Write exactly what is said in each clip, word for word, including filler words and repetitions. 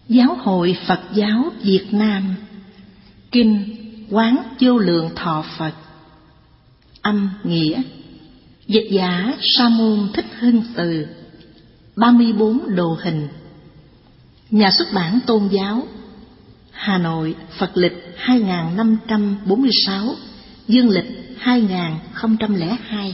Giáo hội Phật giáo Việt Nam. Kinh Quán Vô Lượng Thọ Phật. Âm nghĩa. Dịch giả Sa Môn Thích Hưng Từ. ba mươi bốn Đồ Hình. Nhà xuất bản Tôn giáo, Hà Nội, Phật lịch hai nghìn năm trăm bốn mươi sáu, dương lịch hai nghìn không trăm lẻ hai.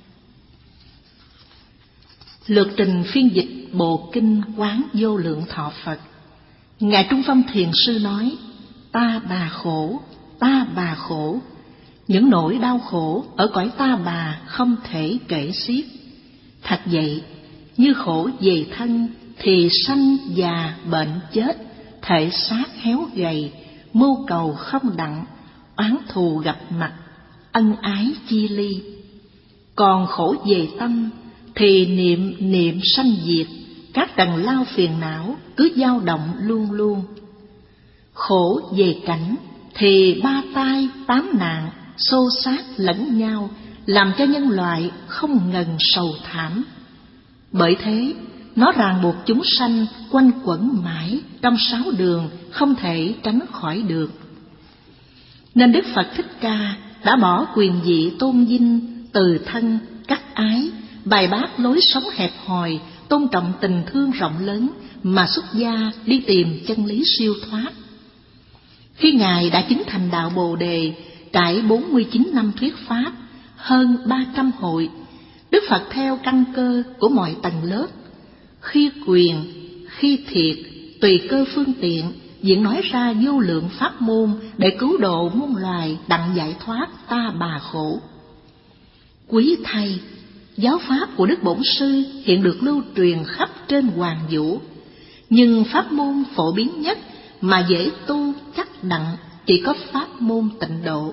Lược trình phiên dịch bộ kinh Quán Vô Lượng Thọ Phật. Ngài Trung Phong Thiền Sư nói: ta bà khổ, ta bà khổ. Những nỗi đau khổ ở cõi ta bà không thể kể xiết. Thật vậy, như khổ về thân thì sanh già bệnh chết, thể xác héo gầy, mưu cầu không đặng, oán thù gặp mặt, ân ái chia ly. Còn khổ về tâm thì niệm niệm sanh diệt, các trần lao phiền não cứ dao động luôn luôn. Khổ về cảnh thì ba tai tám nạn xô xát lẫn nhau, làm cho nhân loại không ngần sầu thảm. Bởi thế nó ràng buộc chúng sanh quanh quẩn mãi trong sáu đường, không thể tránh khỏi được. Nên Đức Phật Thích Ca đã bỏ quyền vị tôn vinh, từ thân, cắt ái, bài bác lối sống hẹp hòi, tôn trọng tình thương rộng lớn mà xuất gia đi tìm chân lý siêu thoát. Khi Ngài đã chứng thành đạo Bồ Đề, trải bốn mươi chín năm thuyết pháp, hơn ba trăm hội, Đức Phật theo căn cơ của mọi tầng lớp, khi quyền, khi thiệt, tùy cơ phương tiện, diễn nói ra vô lượng pháp môn để cứu độ muôn loài đặng giải thoát ta bà khổ. Quý thay, giáo pháp của Đức Bổn Sư hiện được lưu truyền khắp trên hoàng vũ, nhưng pháp môn phổ biến nhất mà dễ tu chắc đặng chỉ có pháp môn Tịnh Độ.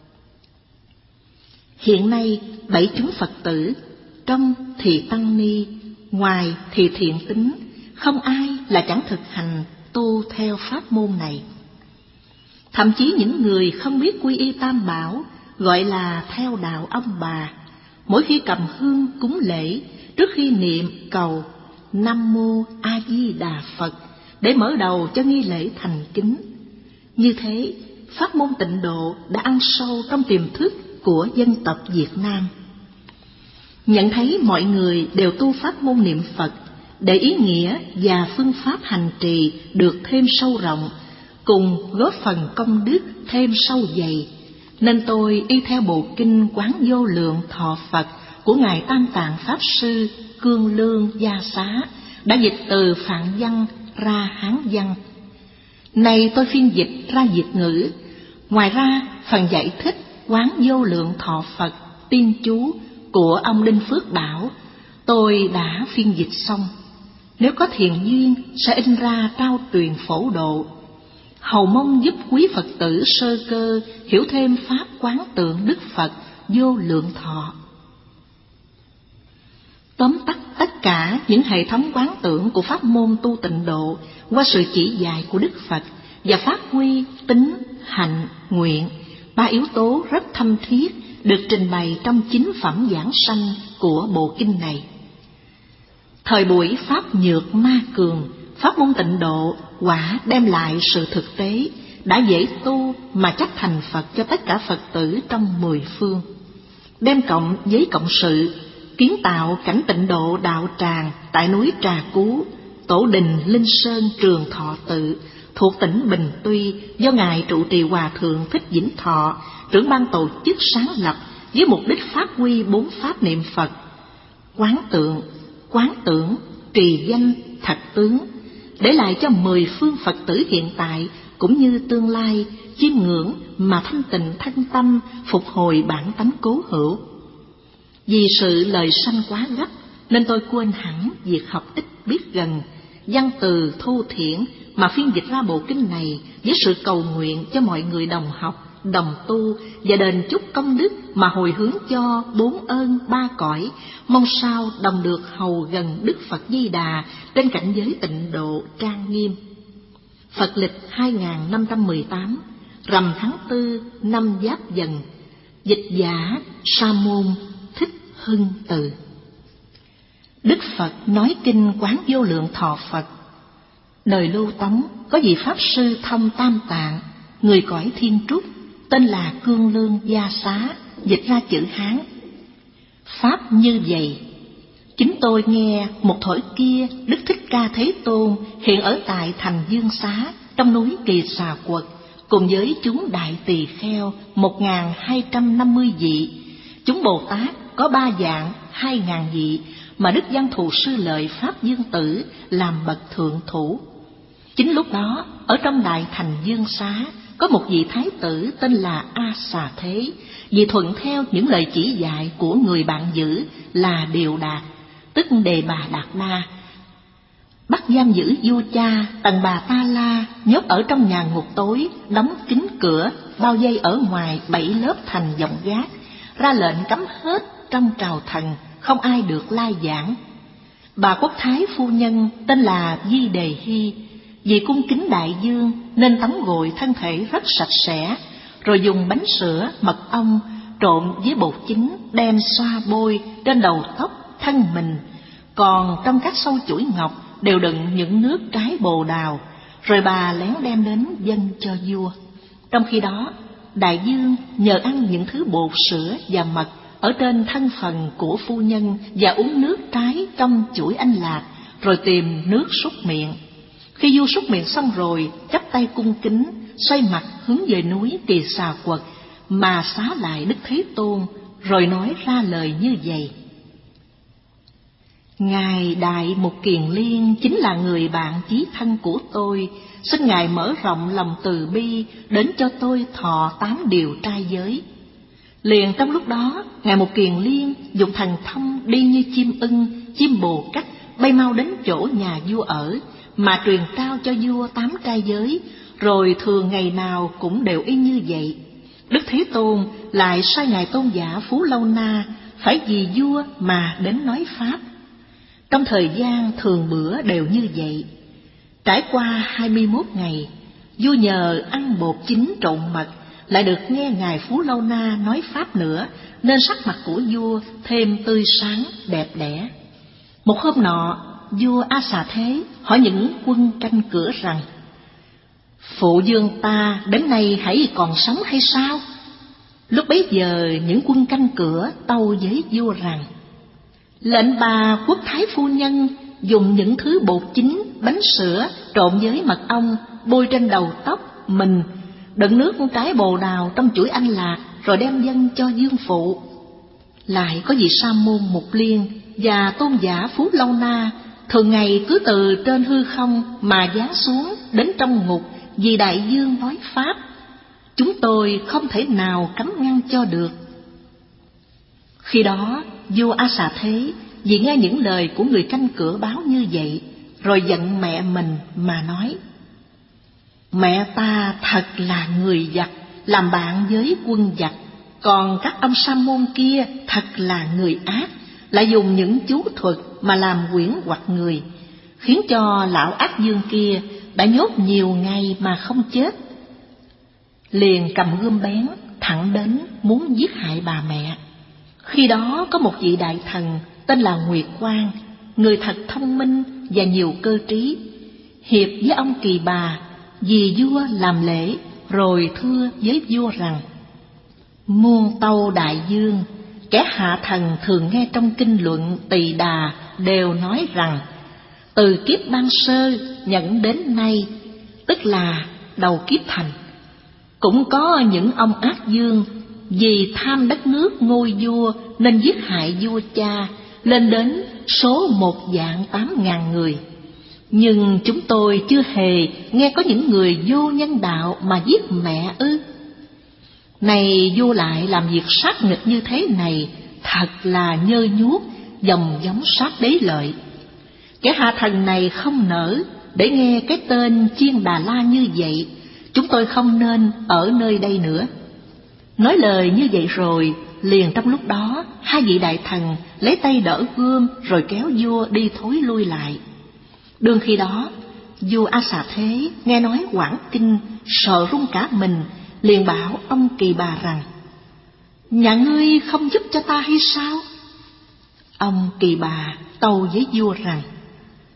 Hiện nay bảy chúng Phật tử, trong thì tăng ni, ngoài thì thiện tín, không ai là chẳng thực hành tu theo pháp môn này. Thậm chí những người không biết quy y Tam Bảo, gọi là theo đạo ông bà, mỗi khi cầm hương cúng lễ, trước khi niệm cầu Nam Mô A Di Đà Phật để mở đầu cho nghi lễ thành kính. Như thế, pháp môn Tịnh Độ đã ăn sâu trong tiềm thức của dân tộc Việt Nam. Nhận thấy mọi người đều tu pháp môn niệm Phật để ý nghĩa và phương pháp hành trì được thêm sâu rộng, cùng góp phần công đức thêm sâu dày, nên tôi y theo bộ kinh Quán Vô Lượng Thọ Phật của Ngài Tam Tạng Pháp Sư Cương Lương Gia Xá đã dịch từ Phạn văn ra Hán văn. Nay tôi phiên dịch ra Việt ngữ. Ngoài ra, phần giải thích Quán Vô Lượng Thọ Phật tiên chú của ông Đinh Phước Bảo tôi đã phiên dịch xong. Nếu có thiện duyên sẽ in ra trao truyền phổ độ, hầu mong giúp quý Phật tử sơ cơ hiểu thêm pháp quán tượng Đức Phật vô lượng thọ. Tóm tắt tất cả những hệ thống quán tưởng của pháp môn tu Tịnh Độ qua sự chỉ dạy của Đức Phật và phát huy tính, hạnh, nguyện, ba yếu tố rất thâm thiết được trình bày trong chính phẩm giảng sanh của bộ kinh này. Thời buổi pháp nhược ma cường, pháp môn Tịnh Độ quả đem lại sự thực tế, đã dễ tu mà chấp thành Phật cho tất cả Phật tử trong mười phương. Đem cộng với cộng sự, kiến tạo cảnh Tịnh Độ đạo tràng tại núi Trà Cú, tổ đình Linh Sơn Trường Thọ Tự thuộc tỉnh Bình Tuy do Ngài trụ trì Hòa Thượng Thích Vĩnh Thọ, trưởng ban tổ chức sáng lập với mục đích phát huy bốn pháp niệm Phật: quán tượng, quán tưởng, trì danh, thật tướng, để lại cho mười phương Phật tử hiện tại cũng như tương lai chiêm ngưỡng mà thanh tịnh thân tâm, phục hồi bản tánh cố hữu. Vì sự lời sanh quá gấp nên tôi quên hẳn việc học ít biết gần, văn từ thu thiển mà phiên dịch ra bộ kinh này với sự cầu nguyện cho mọi người đồng học, đồng tu và đền chúc công đức mà hồi hướng cho bốn ơn ba cõi, mong sao đồng được hầu gần Đức Phật Di Đà trên cảnh giới Tịnh Độ trang nghiêm. Phật lịch hai nghìn năm trăm mười tám, rằm tháng tư năm Giáp Dần. Dịch giả Sa Môn Thích Hưng Từ. Đức Phật nói kinh Quán Vô Lượng Thọ Phật. Đời Lưu Tống có vị Pháp Sư thông Tam Tạng, người cõi Thiên Trúc, tên là Cương Lương Gia Xá, dịch ra chữ Hán. Pháp như vậy: chính tôi nghe một thổi kia Đức Thích Ca Thế Tôn hiện ở tại thành Dương Xá trong núi Kỳ Xà Quật, cùng với chúng đại tỳ kheo một ngàn hai trăm năm mươi vị, chúng Bồ Tát có ba dạng hai ngàn vị, mà Đức Văn Thù Sư Lợi Pháp Dương Tử làm bậc thượng thủ. Chính lúc đó, ở trong đại thành Dương Xá có một vị thái tử tên là A Xà Thế, vì thuận theo những lời chỉ dạy của người bạn giữ là Điều Đạt, tức Đề Bà Đạt Ma, bắt giam giữ vua cha Tần Bà Ta La, nhốt ở trong nhà ngục tối, đóng kín cửa, bao vây ở ngoài bảy lớp thành vọng gác, ra lệnh cấm hết trong trào thần, không ai được lai giảng. Bà quốc thái phu nhân tên là Di Đề Hy, vì cung kính đại dương nên tắm gội thân thể rất sạch sẽ, rồi dùng bánh sữa, mật ong trộn với bột chín đem xoa bôi trên đầu tóc, thân mình. Còn trong các sâu chuỗi ngọc đều đựng những nước trái bồ đào, rồi bà lén đem đến dâng cho vua. Trong khi đó, đại dương nhờ ăn những thứ bột sữa và mật ở trên thân phần của phu nhân và uống nước trái trong chuỗi anh lạc, rồi tìm nước súc miệng. Khi vua súc miệng xong rồi, chắp tay cung kính, xoay mặt hướng về núi Kỳ Xà Quật mà xá lại Đức Thế Tôn, rồi nói ra lời như vậy: Ngài Đại Mục Kiền Liên chính là người bạn chí thân của tôi, xin Ngài mở rộng lòng từ bi đến cho tôi thọ tám điều trai giới. Liền trong lúc đó, Ngài Mục Kiền Liên dùng thần thông đi như chim ưng, chim bồ cách, bay mau đến chỗ nhà vua ở, mà truyền trao cho vua tám trai giới, rồi thường ngày nào cũng đều y như vậy. Đức Thế Tôn lại sai Ngài Tôn giả Phú Lâu Na phải vì vua mà đến nói pháp. Trong thời gian thường bữa đều như vậy. Trải qua hai mươi mốt ngày, vua nhờ ăn bột chín trộn mật, lại được nghe Ngài Phú Lâu Na nói pháp nữa, nên sắc mặt của vua thêm tươi sáng, đẹp đẽ. Một hôm nọ, vua A Xà Thế hỏi những quân canh cửa rằng: Phụ vương ta đến nay hãy còn sống hay sao? Lúc bấy giờ những quân canh cửa tâu với vua rằng: Lệnh bà quốc thái phu nhân dùng những thứ bột chín, bánh sữa trộn với mật ong bôi trên đầu tóc mình, đựng nước trái bồ đào trong chuỗi anh lạc, rồi đem dâng cho dương phụ. Lại có vị sa môn Mục Liên và tôn giả Phú Lâu Na thường ngày cứ từ trên hư không mà giáng xuống đến trong ngục vì đại dương nói pháp. Chúng tôi không thể nào cấm ngăn cho được. Khi đó vua A Xà Thế vì nghe những lời của người canh cửa báo như vậy, rồi giận mẹ mình mà nói: Mẹ ta thật là người giặc, làm bạn với quân giặc, còn các ông sa môn kia thật là người ác, lại dùng những chú thuật mà làm quyển hoặc người, khiến cho lão ác dương kia đã nhốt nhiều ngày mà không chết. Liền cầm gươm bén thẳng đến muốn giết hại bà mẹ. Khi đó có một vị đại thần tên là Nguyệt Quang, người thật thông minh và nhiều cơ trí, hiệp với ông Kỳ Bà vì vua làm lễ, rồi thưa với vua rằng: Muôn tâu đại dương, kẻ hạ thần thường nghe trong kinh luận Tỳ Đà đều nói rằng từ kiếp ban sơ nhận đến nay, tức là đầu kiếp thành, cũng có những ông ác dương vì tham đất nước ngôi vua nên giết hại vua cha, lên đến số một vạn tám ngàn người. Nhưng chúng tôi chưa hề nghe có những người vô nhân đạo mà giết mẹ ư? Này vua lại làm việc sát nghịch như thế này, thật là nhơ nhuốc, dòng giống sát đế lợi. Kẻ hạ thần này không nỡ để nghe cái tên Chiên Đà La như vậy, chúng tôi không nên ở nơi đây nữa. Nói lời như vậy rồi, liền trong lúc đó hai vị đại thần lấy tay đỡ gươm, rồi kéo vua đi thối lui lại. Đương khi đó, vua A Xà Thế nghe nói quảng kinh, sợ run cả mình, liền bảo ông Kỳ Bà rằng: Nhà ngươi không giúp cho ta hay sao? Ông Kỳ Bà tâu với vua rằng: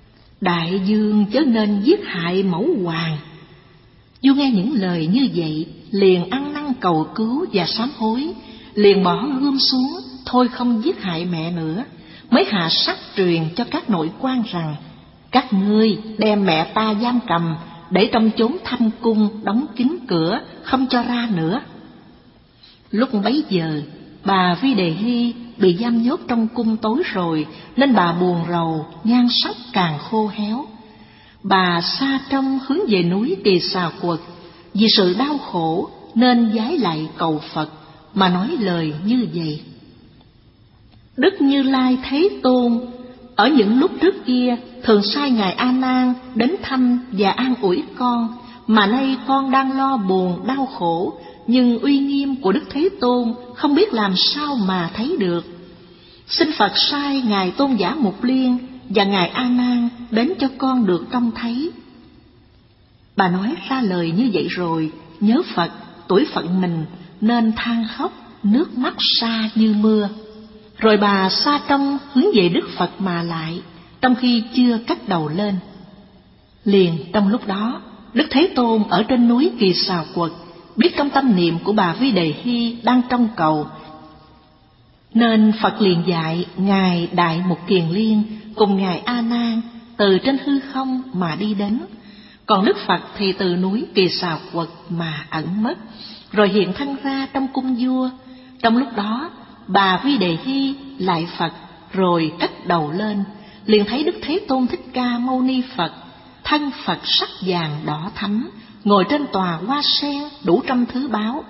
đại dương chớ nên giết hại mẫu hoàng. Vua nghe những lời như vậy, liền ăn năn cầu cứu và sám hối, liền bỏ gươm xuống, thôi không giết hại mẹ nữa, mới hạ sắc truyền cho các nội quan rằng: các ngươi đem mẹ ta giam cầm, để trong chốn thâm cung đóng kín cửa, không cho ra nữa. Lúc bấy giờ, bà Vi Đề Hy bị giam nhốt trong cung tối rồi, nên bà buồn rầu, nhan sắc càng khô héo. Bà xa trong hướng về núi Kỳ Xà Quật, vì sự đau khổ nên vái lại cầu Phật mà nói lời như vậy: Đức Như Lai Thế Tôn ở những lúc trước kia thường sai ngài A Nan đến thăm và an ủi con, mà nay con đang lo buồn đau khổ, nhưng uy nghiêm của Đức Thế Tôn không biết làm sao mà thấy được. Xin Phật sai ngài Tôn giả Mục Liên và ngài A Nan đến cho con được trông thấy. Bà nói ra lời như vậy rồi, nhớ Phật, tuổi phận mình, nên than khóc, nước mắt xa như mưa. Rồi bà xa trong hướng về Đức Phật mà lại, trong khi chưa cất đầu lên. Liền trong lúc đó, Đức Thế Tôn ở trên núi Kỳ Xà Quật biết trong tâm niệm của bà Vi Đề Hy đang trong cầu, nên Phật liền dạy ngài Đại Mục Kiền Liên cùng ngài A Nan từ trên hư không mà đi đến, còn Đức Phật thì từ núi Kỳ Xà Quật mà ẩn mất, rồi hiện thân ra trong cung vua. Trong lúc đó, bà Vi Đề Hy lại Phật rồi cất đầu lên, liền thấy Đức Thế Tôn Thích Ca Mâu Ni Phật, thân Phật sắc vàng đỏ thắm, ngồi trên tòa hoa sen đủ trăm thứ báu.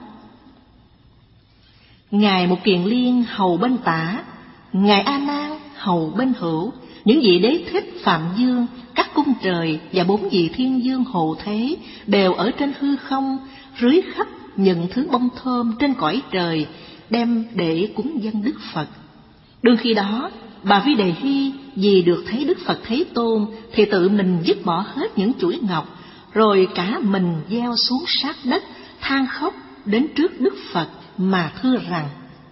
Ngài Mục Kiền Liên hầu bên tả, ngài A Nan hầu bên hữu, những vị đế thích Phạm Dương, các cung trời và bốn vị thiên dương hộ thế đều ở trên hư không, rưới khắp những thứ bông thơm trên cõi trời, đem để cúng dâng Đức Phật. Đương khi đó, bà Vi Đề Hy vì được thấy Đức Phật Thế Tôn thì tự mình dứt bỏ hết những chuỗi ngọc, rồi cả mình gieo xuống sát đất, than khóc đến trước Đức Phật mà thưa rằng: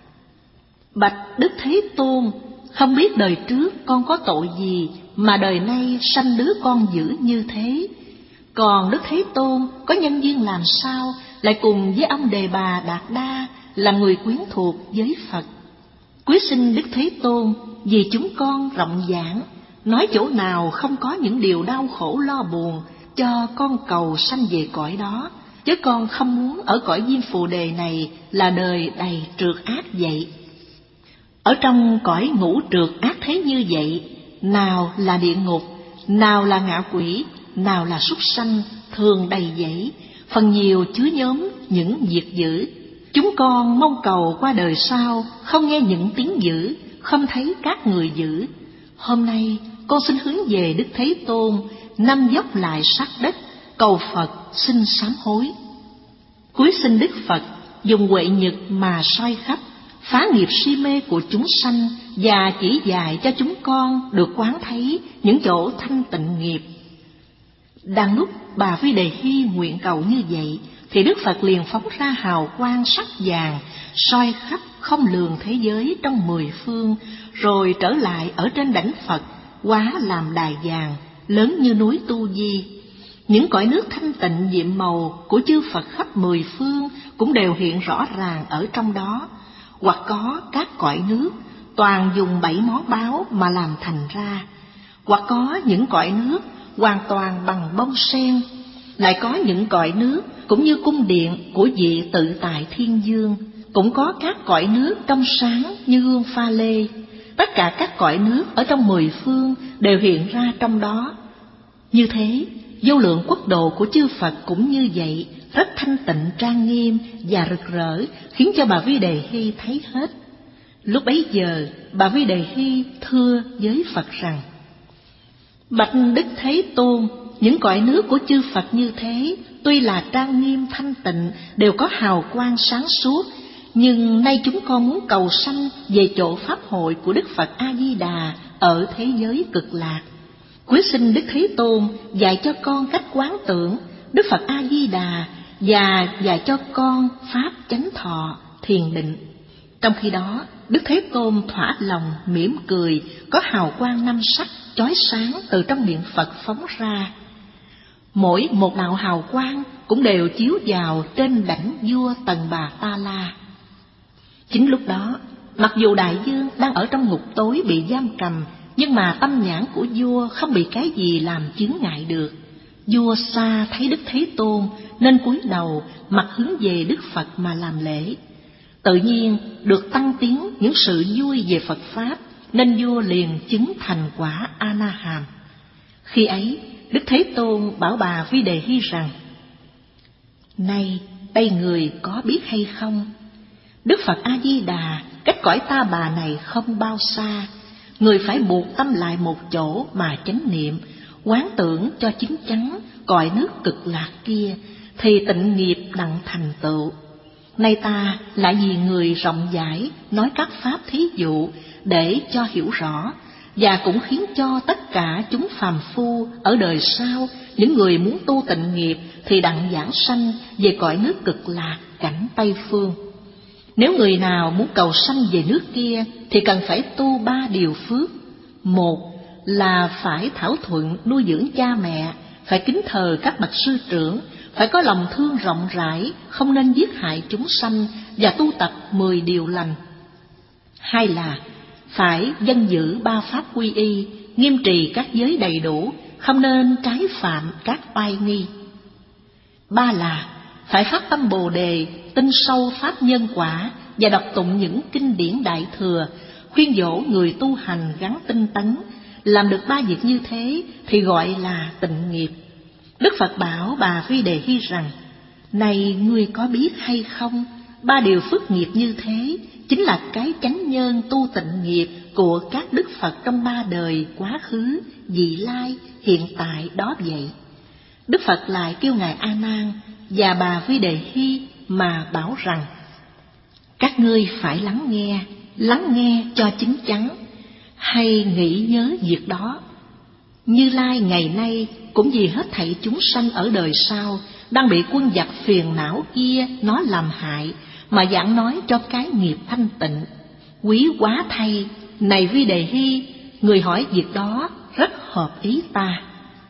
Bạch Đức Thế Tôn, không biết đời trước con có tội gì mà đời nay sanh đứa con dữ như thế. Còn Đức Thế Tôn có nhân duyên làm sao lại cùng với ông Đề Bà Đạt Đa là người quyến thuộc với Phật. Quý xin Đức Thế Tôn vì chúng con rộng giảng, nói chỗ nào không có những điều đau khổ lo buồn, cho con cầu sanh về cõi đó, chứ con không muốn ở cõi Diêm Phù Đề này là đời đầy trượt ác vậy. Ở trong cõi ngũ trượt ác thế như vậy, nào là địa ngục, nào là ngạ quỷ, nào là súc sanh, thường đầy dẫy, phần nhiều chứa nhóm những việc dữ. Chúng con mong cầu qua đời sau không nghe những tiếng dữ, không thấy các người dữ. Hôm nay con xin hướng về Đức Thế Tôn, nâng dốc lại sát đất, cầu Phật xin sám hối. Cúi xin Đức Phật dùng huệ nhật mà soi khắp, phá nghiệp si mê của chúng sanh, và chỉ dạy cho chúng con được quán thấy những chỗ thanh tịnh nghiệp. Đang lúc bà Vi Đề Hy nguyện cầu như vậy, thì Đức Phật liền phóng ra hào quang sắc vàng, soi khắp không lường thế giới trong mười phương, rồi trở lại ở trên đảnh Phật, hóa làm đài vàng, lớn như núi Tu Di. Những cõi nước thanh tịnh nhiệm màu của chư Phật khắp mười phương cũng đều hiện rõ ràng ở trong đó. Hoặc có các cõi nước toàn dùng bảy món báu mà làm thành ra, hoặc có những cõi nước hoàn toàn bằng bông sen, lại có những cõi nước cũng như cung điện của vị tự tại thiên dương, cũng có các cõi nước trong sáng như gương pha lê. Tất cả các cõi nước ở trong mười phương đều hiện ra trong đó. Như thế, vô lượng quốc độ của chư Phật cũng như vậy, rất thanh tịnh trang nghiêm và rực rỡ, khiến cho bà Vi Đề Hy thấy hết. Lúc bấy giờ, bà Vi Đề Hy thưa với Phật rằng: Bạch Đức Thế Tôn, những cõi nước của chư Phật như thế, tuy là trang nghiêm thanh tịnh, đều có hào quang sáng suốt, nhưng nay chúng con muốn cầu sanh về chỗ pháp hội của Đức Phật A Di Đà ở thế giới cực lạc. Quý xin Đức Thế Tôn dạy cho con cách quán tưởng Đức Phật A Di Đà, và dạy cho con pháp chánh thọ thiền định. Trong khi đó, Đức Thế Tôn thỏa lòng mỉm cười, có hào quang năm sắc chói sáng từ trong miệng Phật phóng ra. Mỗi một đạo hào quang cũng đều chiếu vào trên đảnh vua Tần Bà Ta La. Chính lúc đó, mặc dù đại vương đang ở trong ngục tối bị giam cầm, nhưng mà tâm nhãn của vua không bị cái gì làm chướng ngại được. Vua xa thấy Đức Thế Tôn nên cúi đầu mặt hướng về Đức Phật mà làm lễ. Tự nhiên được tăng tiến những sự vui về Phật Pháp, nên vua liền chứng thành quả A-na-hàm. Khi ấy, Đức Thế Tôn bảo bà Vi Đề Hy rằng: Này, đây người có biết hay không? Đức Phật A-di-đà cách cõi ta bà này không bao xa. Người phải buộc tâm lại một chỗ mà chánh niệm, quán tưởng cho chín chắn cõi nước cực lạc kia, thì tịnh nghiệp đặng thành tựu. Nay ta lại vì người rộng rãi nói các pháp thí dụ để cho hiểu rõ, và cũng khiến cho tất cả chúng phàm phu ở đời sau, những người muốn tu tịnh nghiệp thì đặng giảng sanh về cõi nước cực lạc cảnh Tây Phương. Nếu người nào muốn cầu sanh về nước kia thì cần phải tu ba điều phước. Một là phải thảo thuận nuôi dưỡng cha mẹ, phải kính thờ các bậc sư trưởng, phải có lòng thương rộng rãi, không nên giết hại chúng sanh, và tu tập mười điều lành. Hai là phải dân giữ ba pháp quy y, nghiêm trì các giới đầy đủ, không nên trái phạm các oai nghi. Ba là phải phát tâm Bồ Đề, tin sâu pháp nhân quả, và đọc tụng những kinh điển đại thừa, khuyên dỗ người tu hành gắn tinh tấn. Làm được ba việc như thế thì gọi là tịnh nghiệp. Đức Phật bảo bà Vi Đề Hy rằng: Này, ngươi có biết hay không, ba điều phước nghiệp như thế chính là cái chánh nhân tu tịnh nghiệp của các Đức Phật trong ba đời quá khứ, vị lai, hiện tại đó vậy. Đức Phật lại kêu ngài A Nan và bà Vi Đề Hy mà bảo rằng: Các ngươi phải lắng nghe, lắng nghe cho chín chắn, hay nghĩ nhớ việc đó. Như Lai ngày nay cũng vì hết thảy chúng sanh ở đời sau đang bị quân giặc phiền não kia nó làm hại, mà giảng nói cho cái nghiệp thanh tịnh. Quý quá thay, này Vi Đề Hy, người hỏi việc đó rất hợp ý ta.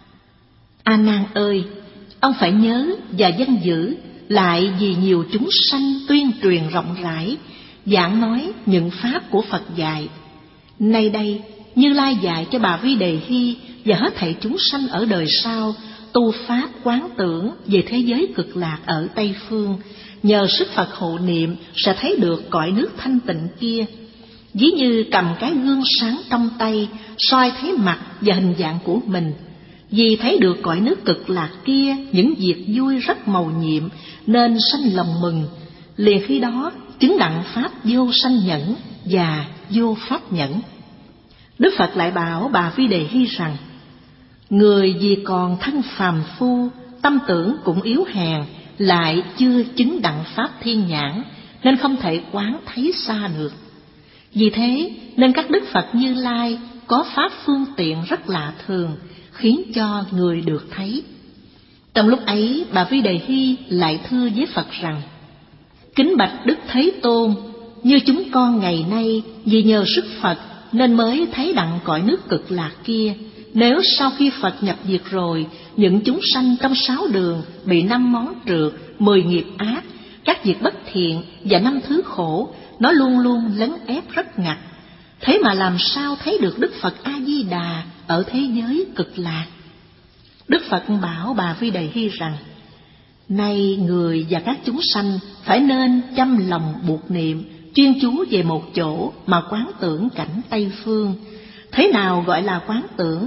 A Nan ơi, ông phải nhớ và dân giữ, lại vì nhiều chúng sanh tuyên truyền rộng rãi, giảng nói những pháp của Phật dạy. Nay đây, Như Lai dạy cho bà Vi Đề Hy và hết thảy chúng sanh ở đời sau tu pháp quán tưởng về thế giới cực lạc ở Tây Phương, nhờ sức Phật hộ niệm sẽ thấy được cõi nước thanh tịnh kia. Ví như cầm cái gương sáng trong tay, soi thấy mặt và hình dạng của mình. Vì thấy được cõi nước cực lạc kia những việc vui rất mầu nhiệm, nên sanh lòng mừng. Liền khi đó chứng đặng pháp vô sanh nhẫn và vô pháp nhẫn. Đức Phật lại bảo bà Vi Đề Hy rằng: Người vì còn thân phàm phu, tâm tưởng cũng yếu hèn, lại chưa chứng đặng pháp thiên nhãn, nên không thể quán thấy xa được. Vì thế nên các Đức Phật Như Lai có pháp phương tiện rất lạ thường, khiến cho người được thấy. Trong lúc ấy, bà Vi Đề Hy lại thưa với Phật rằng: Kính bạch Đức Thế Tôn, như chúng con ngày nay vì nhờ sức Phật nên mới thấy đặng cõi nước cực lạc kia. Nếu sau khi Phật nhập diệt rồi, những chúng sanh trong sáu đường bị năm món trượt, mười nghiệp ác, các việc bất thiện và năm thứ khổ, nó luôn luôn lấn ép rất ngặt. Thế mà làm sao thấy được Đức Phật A-di-đà ở thế giới cực lạc? Đức Phật bảo bà Vi Đề Hy rằng: Nay người và các chúng sanh phải nên chăm lòng buộc niệm, chuyên chú về một chỗ mà quán tưởng cảnh Tây Phương. Thế nào gọi là quán tưởng?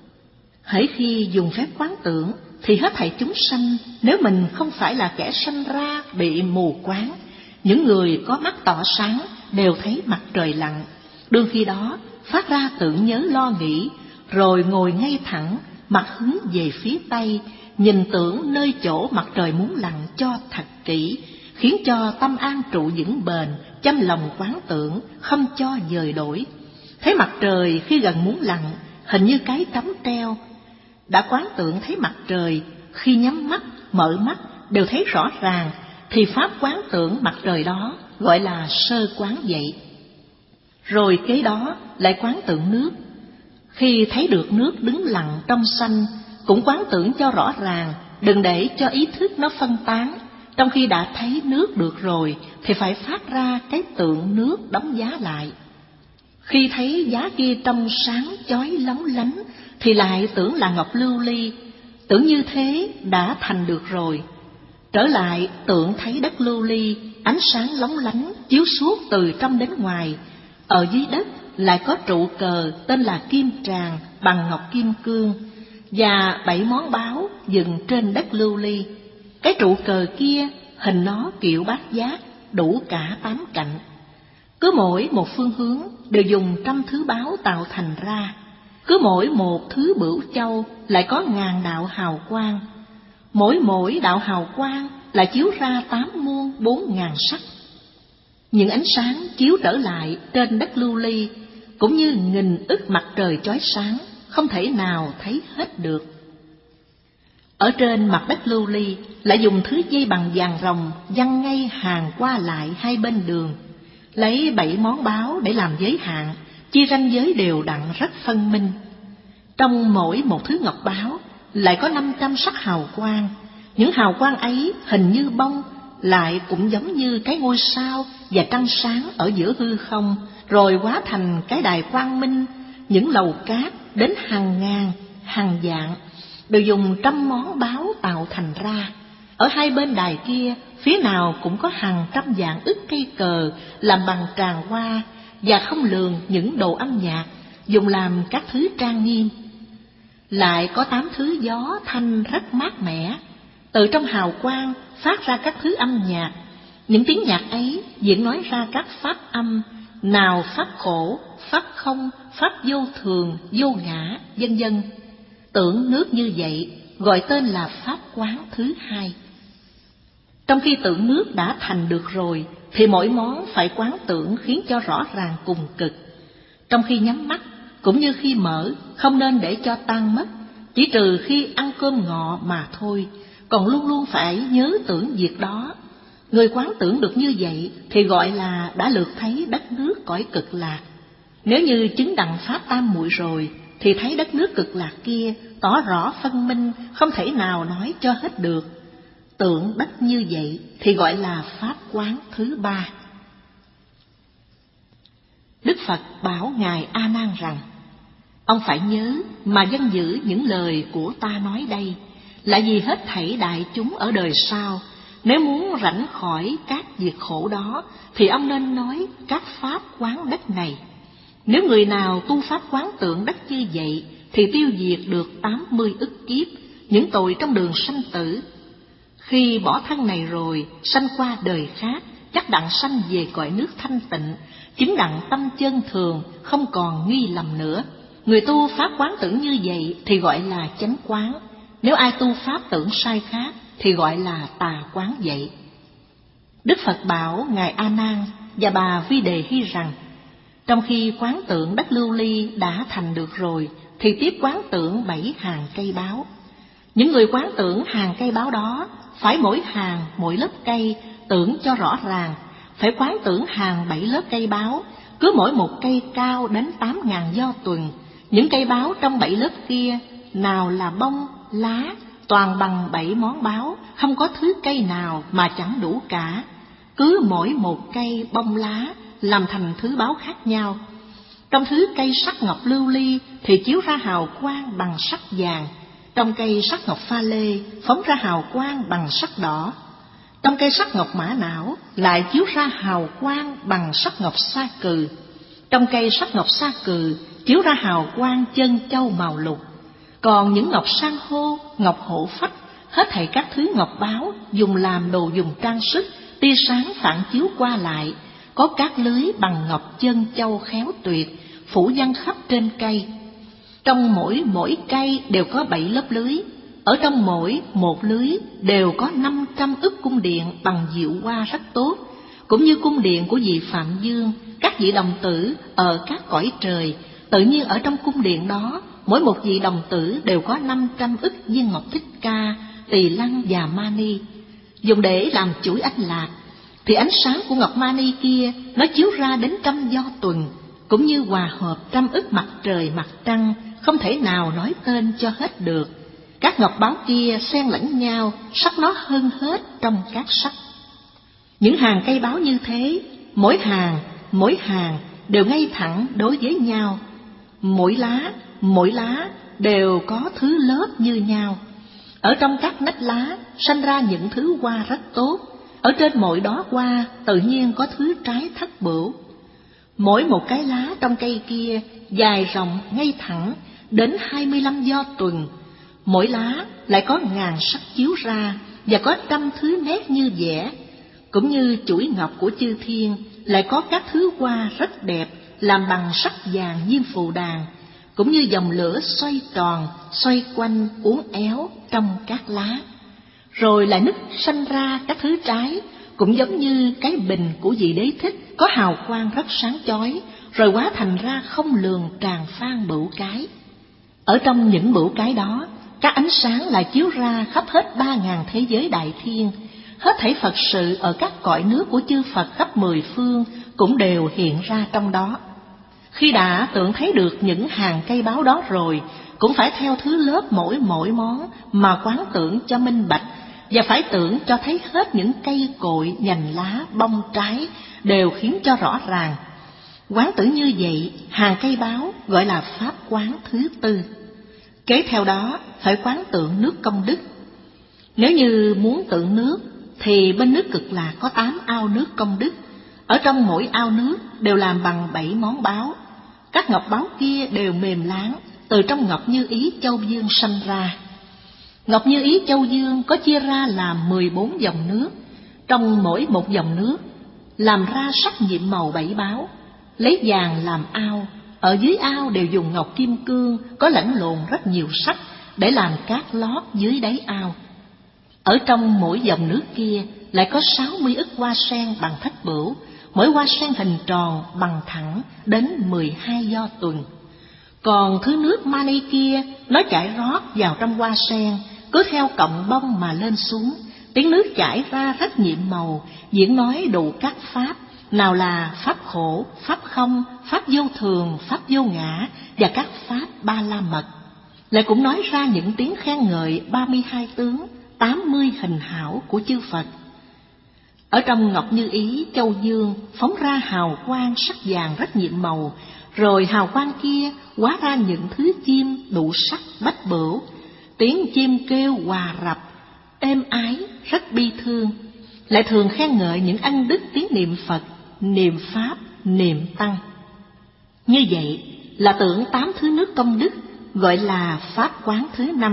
Hễ khi dùng phép quán tưởng thì hết thảy chúng sanh, nếu mình không phải là kẻ sanh ra bị mù quáng, những người có mắt tỏ sáng đều thấy mặt trời lặn. Đương khi đó phát ra tưởng nhớ lo nghĩ, rồi ngồi ngay thẳng, mặt hướng về phía Tây, nhìn tưởng nơi chỗ mặt trời muốn lặn cho thật kỹ, khiến cho tâm an trụ vững bền, chăm lòng quán tưởng, không cho dời đổi. Thấy mặt trời khi gần muốn lặn, hình như cái cắm treo. Đã quán tưởng thấy mặt trời, khi nhắm mắt, mở mắt đều thấy rõ ràng, thì pháp quán tưởng mặt trời đó gọi là sơ quán vậy. Rồi kế đó lại quán tưởng nước. Khi thấy được nước đứng lặng trong xanh, cũng quán tưởng cho rõ ràng, đừng để cho ý thức nó phân tán. Trong khi đã thấy nước được rồi thì phải phát ra cái tượng nước đóng giá lại. Khi thấy giá kia trong sáng chói lóng lánh thì lại tưởng là ngọc lưu ly, tưởng như thế đã thành được rồi. Trở lại tưởng thấy đất lưu ly, ánh sáng lóng lánh chiếu suốt từ trong đến ngoài. Ở dưới đất lại có trụ cờ tên là Kim Tràng bằng ngọc kim cương, và bảy món báo dựng trên đất lưu ly. Cái trụ cờ kia hình nó kiểu bát giác, đủ cả tám cạnh. Cứ mỗi một phương hướng đều dùng trăm thứ báo tạo thành ra. Cứ mỗi một thứ bửu châu lại có ngàn đạo hào quang. Mỗi mỗi đạo hào quang lại chiếu ra tám muôn bốn ngàn sắc. Những ánh sáng chiếu trở lại trên đất lưu ly cũng như nghìn ức mặt trời chói sáng, không thể nào thấy hết được. Ở trên mặt đất lưu ly lại dùng thứ dây bằng vàng ròng giăng ngay hàng qua lại hai bên đường, lấy bảy món báo để làm giới hạn, chia ranh giới đều đặn rất phân minh. Trong mỗi một thứ ngọc báo lại có năm trăm sắc hào quang. Những hào quang ấy hình như bông, lại cũng giống như cái ngôi sao và trăng sáng ở giữa hư không, rồi hóa thành cái đài quang minh. Những lầu cát đến hàng ngàn, hàng vạn đều dùng trăm món báo tạo thành ra. Ở hai bên đài kia, phía nào cũng có hàng trăm vạn ức cây cờ làm bằng tràng hoa, và không lường những đồ âm nhạc dùng làm các thứ trang nghiêm. Lại có tám thứ gió thanh rất mát mẻ, từ trong hào quang phát ra các thứ âm nhạc. Những tiếng nhạc ấy diễn nói ra các pháp âm, nào pháp khổ, pháp không, pháp vô thường, vô ngã, vân vân. Tưởng nước như vậy gọi tên là pháp quán thứ hai. Trong khi tưởng nước đã thành được rồi thì mỗi món phải quán tưởng khiến cho rõ ràng cùng cực. Trong khi nhắm mắt cũng như khi mở, không nên để cho tan mất, chỉ trừ khi ăn cơm ngọ mà thôi, còn luôn luôn phải nhớ tưởng việc đó. Người quán tưởng được như vậy thì gọi là đã lượt thấy đất nước cõi cực lạc. Nếu như chứng đặng pháp tam muội rồi thì thấy đất nước cực lạc kia tỏ rõ phân minh, không thể nào nói cho hết được. Tưởng đất như vậy thì gọi là pháp quán thứ ba. Đức Phật bảo Ngài A Nan rằng: ông phải nhớ mà dân giữ những lời của ta nói đây, là vì hết thảy đại chúng ở đời sau, nếu muốn rảnh khỏi các việc khổ đó thì ông nên nói các pháp quán đất này. Nếu người nào tu pháp quán tượng đất như vậy thì tiêu diệt được tám mươi ức kiếp, những tội trong đường sanh tử. Khi bỏ thân này rồi, sanh qua đời khác, chắc đặng sanh về cõi nước thanh tịnh, chứng đặng tâm chân thường, không còn nghi lầm nữa. Người tu pháp quán tưởng như vậy thì gọi là chánh quán. Nếu ai tu pháp tưởng sai khác thì gọi là tà quán vậy. Đức Phật bảo Ngài A Nan và bà Vi Đề Hy rằng: trong khi quán tưởng đất lưu ly đã thành được rồi thì tiếp quán tưởng bảy hàng cây báo. Những người quán tưởng hàng cây báo đó phải mỗi hàng mỗi lớp cây tưởng cho rõ ràng, phải quán tưởng hàng bảy lớp cây báo, cứ mỗi một cây cao đến tám ngàn do tuần. Những cây báo trong bảy lớp kia nào là bông, lá, toàn bằng bảy món báo, không có thứ cây nào mà chẳng đủ cả. Cứ mỗi một cây bông lá làm thành thứ báo khác nhau. Trong thứ cây sắc ngọc lưu ly thì chiếu ra hào quang bằng sắc vàng, trong cây sắc ngọc pha lê phóng ra hào quang bằng sắc đỏ, trong cây sắc ngọc mã não lại chiếu ra hào quang bằng sắc ngọc sa cừ, trong cây sắc ngọc sa cừ chiếu ra hào quang chân châu màu lục. Còn những ngọc san hô, ngọc hổ phách, hết thảy các thứ ngọc báo dùng làm đồ dùng trang sức, tia sáng phản chiếu qua lại, có các lưới bằng ngọc chân châu khéo tuyệt, phủ văng khắp trên cây. Trong mỗi mỗi cây đều có bảy lớp lưới, ở trong mỗi một lưới đều có năm trăm ức cung điện bằng diệu hoa rất tốt, cũng như cung điện của vị Phạm Dương, các vị đồng tử ở các cõi trời. Tự nhiên ở trong cung điện đó, mỗi một vị đồng tử đều có năm trăm ức viên ngọc Thích Ca, Tỳ Lăng và Mani. Dùng để làm chuỗi anh lạc, thì ánh sáng của ngọc Mani kia nó chiếu ra đến trăm do tuần, cũng như hòa hợp trăm ức mặt trời mặt trăng, không thể nào nói tên cho hết được. Các ngọc báu kia xen lẫn nhau, sắc nó hơn hết trong các sắc. Những hàng cây báu như thế, mỗi hàng, mỗi hàng đều ngay thẳng đối với nhau. Mỗi lá, mỗi lá đều có thứ lớp như nhau. Ở trong các nách lá sanh ra những thứ hoa rất tốt. Ở trên mỗi đóa hoa tự nhiên có thứ trái thất bửu. Mỗi một cái lá trong cây kia dài rộng ngay thẳng đến hai mươi lăm do tuần. Mỗi lá lại có ngàn sắc chiếu ra và có trăm thứ nét như vẽ. Cũng như chuỗi ngọc của chư thiên lại có các thứ hoa rất đẹp làm bằng sắc vàng diêm phù đàn, cũng như dòng lửa xoay tròn, xoay quanh uốn éo trong các lá. Rồi lại nứt sanh ra các thứ trái, cũng giống như cái bình của vị Đế Thích, có hào quang rất sáng chói, rồi hóa thành ra không lường tràn phan bửu cái. Ở trong những bửu cái đó, các ánh sáng lại chiếu ra khắp hết ba ngàn thế giới đại thiên. Hết thảy Phật sự ở các cõi nước của chư Phật khắp mười phương cũng đều hiện ra trong đó. Khi đã tưởng thấy được những hàng cây báu đó rồi, cũng phải theo thứ lớp mỗi mỗi món mà quán tưởng cho minh bạch, và phải tưởng cho thấy hết những cây cội, nhành lá, bông trái đều khiến cho rõ ràng. Quán tưởng như vậy, hàng cây báu gọi là pháp quán thứ tư. Kế theo đó phải quán tượng nước công đức. Nếu như muốn tượng nước thì bên nước Cực Lạc có tám ao nước công đức. Ở trong mỗi ao nước đều làm bằng bảy món báu. Các ngọc báu kia đều mềm láng, từ trong ngọc như ý châu dương sanh ra. Ngọc như ý châu dương có chia ra làm mười bốn dòng nước. Trong mỗi một dòng nước làm ra sắc nhiệm màu bảy báu. Lấy vàng làm ao, ở dưới ao đều dùng ngọc kim cương có lẫn lộn rất nhiều sắc để làm cát lót dưới đáy ao. Ở trong mỗi dòng nước kia lại có sáu mươi ức hoa sen bằng thất bửu, mỗi hoa sen hình tròn bằng thẳng đến mười hai do tuần. Còn thứ nước mani kia nó chảy rót vào trong hoa sen, cứ theo cọng bông mà lên xuống. Tiếng nước chảy ra rất nhiệm màu, diễn nói đủ các pháp, nào là pháp khổ, pháp không, pháp vô thường, pháp vô ngã và các pháp ba la mật. Lại cũng nói ra những tiếng khen ngợi ba mươi hai tướng, tám mươi hình hảo của chư Phật. Ở trong ngọc như ý châu dương phóng ra hào quang sắc vàng rất nhiệm màu, rồi hào quang kia hóa ra những thứ chim đủ sắc bách bửu. Tiếng chim kêu hòa rập, êm ái, rất bi thương. Lại thường khen ngợi những ân đức tiếng niệm Phật, niệm Pháp, niệm Tăng. Như vậy là tưởng tám thứ nước công đức, gọi là pháp quán thứ năm.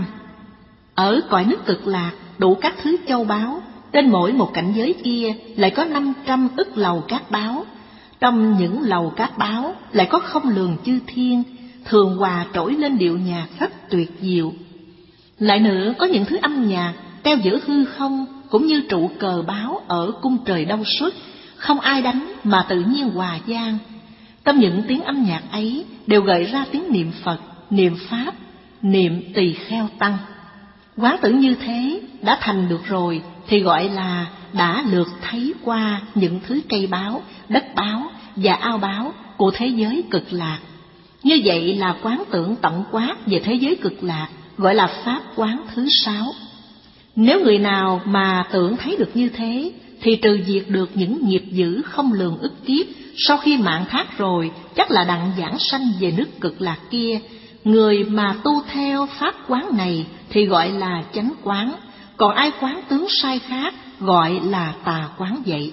Ở cõi nước Cực Lạc đủ các thứ châu báu, trên mỗi một cảnh giới kia lại có năm trăm ức lầu cát báu. Trong những lầu cát báu lại có không lường chư thiên, thường hòa trỗi lên điệu nhạc rất tuyệt diệu. Lại nữa có những thứ âm nhạc treo giữa hư không, cũng như trụ cờ báo ở cung trời Đông Xuất, không ai đánh mà tự nhiên hòa vang. Trong những tiếng âm nhạc ấy đều gợi ra tiếng niệm Phật, niệm Pháp, niệm Tỳ Kheo Tăng. Quán tưởng như thế đã thành được rồi thì gọi là đã lượt thấy qua những thứ cây báo, đất báo và ao báo của thế giới Cực Lạc. Như vậy là quán tưởng tổng quát về thế giới Cực Lạc, gọi là pháp quán thứ sáu. Nếu người nào mà tưởng thấy được như thế thì trừ diệt được những nghiệp dữ không lường ức kiếp, sau khi mạng thác rồi chắc là đặng giảng sanh về nước Cực Lạc kia. Người mà tu theo pháp quán này thì gọi là chánh quán, còn ai quán tướng sai khác gọi là tà quán vậy.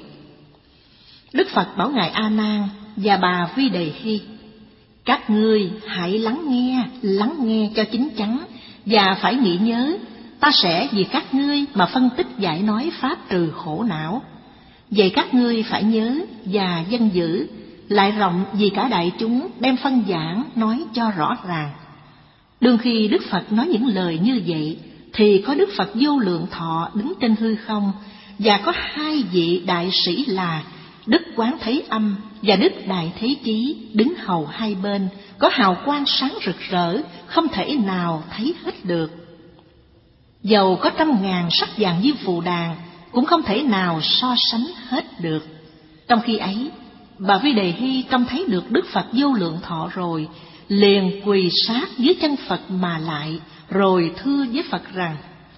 Đức Phật bảo ngài A Nan và bà Vi Đề Hy: các ngươi hãy lắng nghe, lắng nghe cho chín chắn, và phải nghĩ nhớ, ta sẽ vì các ngươi mà phân tích giải nói pháp trừ khổ não. Vậy các ngươi phải nhớ và dân giữ, lại rộng vì cả đại chúng đem phân giảng nói cho rõ ràng. Đương khi Đức Phật nói những lời như vậy, thì có Đức Phật Vô Lượng Thọ đứng trên hư không, và có hai vị đại sĩ là Đức Quán Thế Âm và Đức Đại Thế Chí đứng hầu hai bên, có hào quang sáng rực rỡ, không thể nào thấy hết được. Dầu có trăm ngàn sắc vàng diêm phù đàn, cũng không thể nào so sánh hết được. Trong khi ấy, Bà Vi Đề Hy trông thấy được Đức Phật Vô Lượng Thọ rồi, liền quỳ sát dưới chân Phật mà lại, rồi thưa với Phật rằng: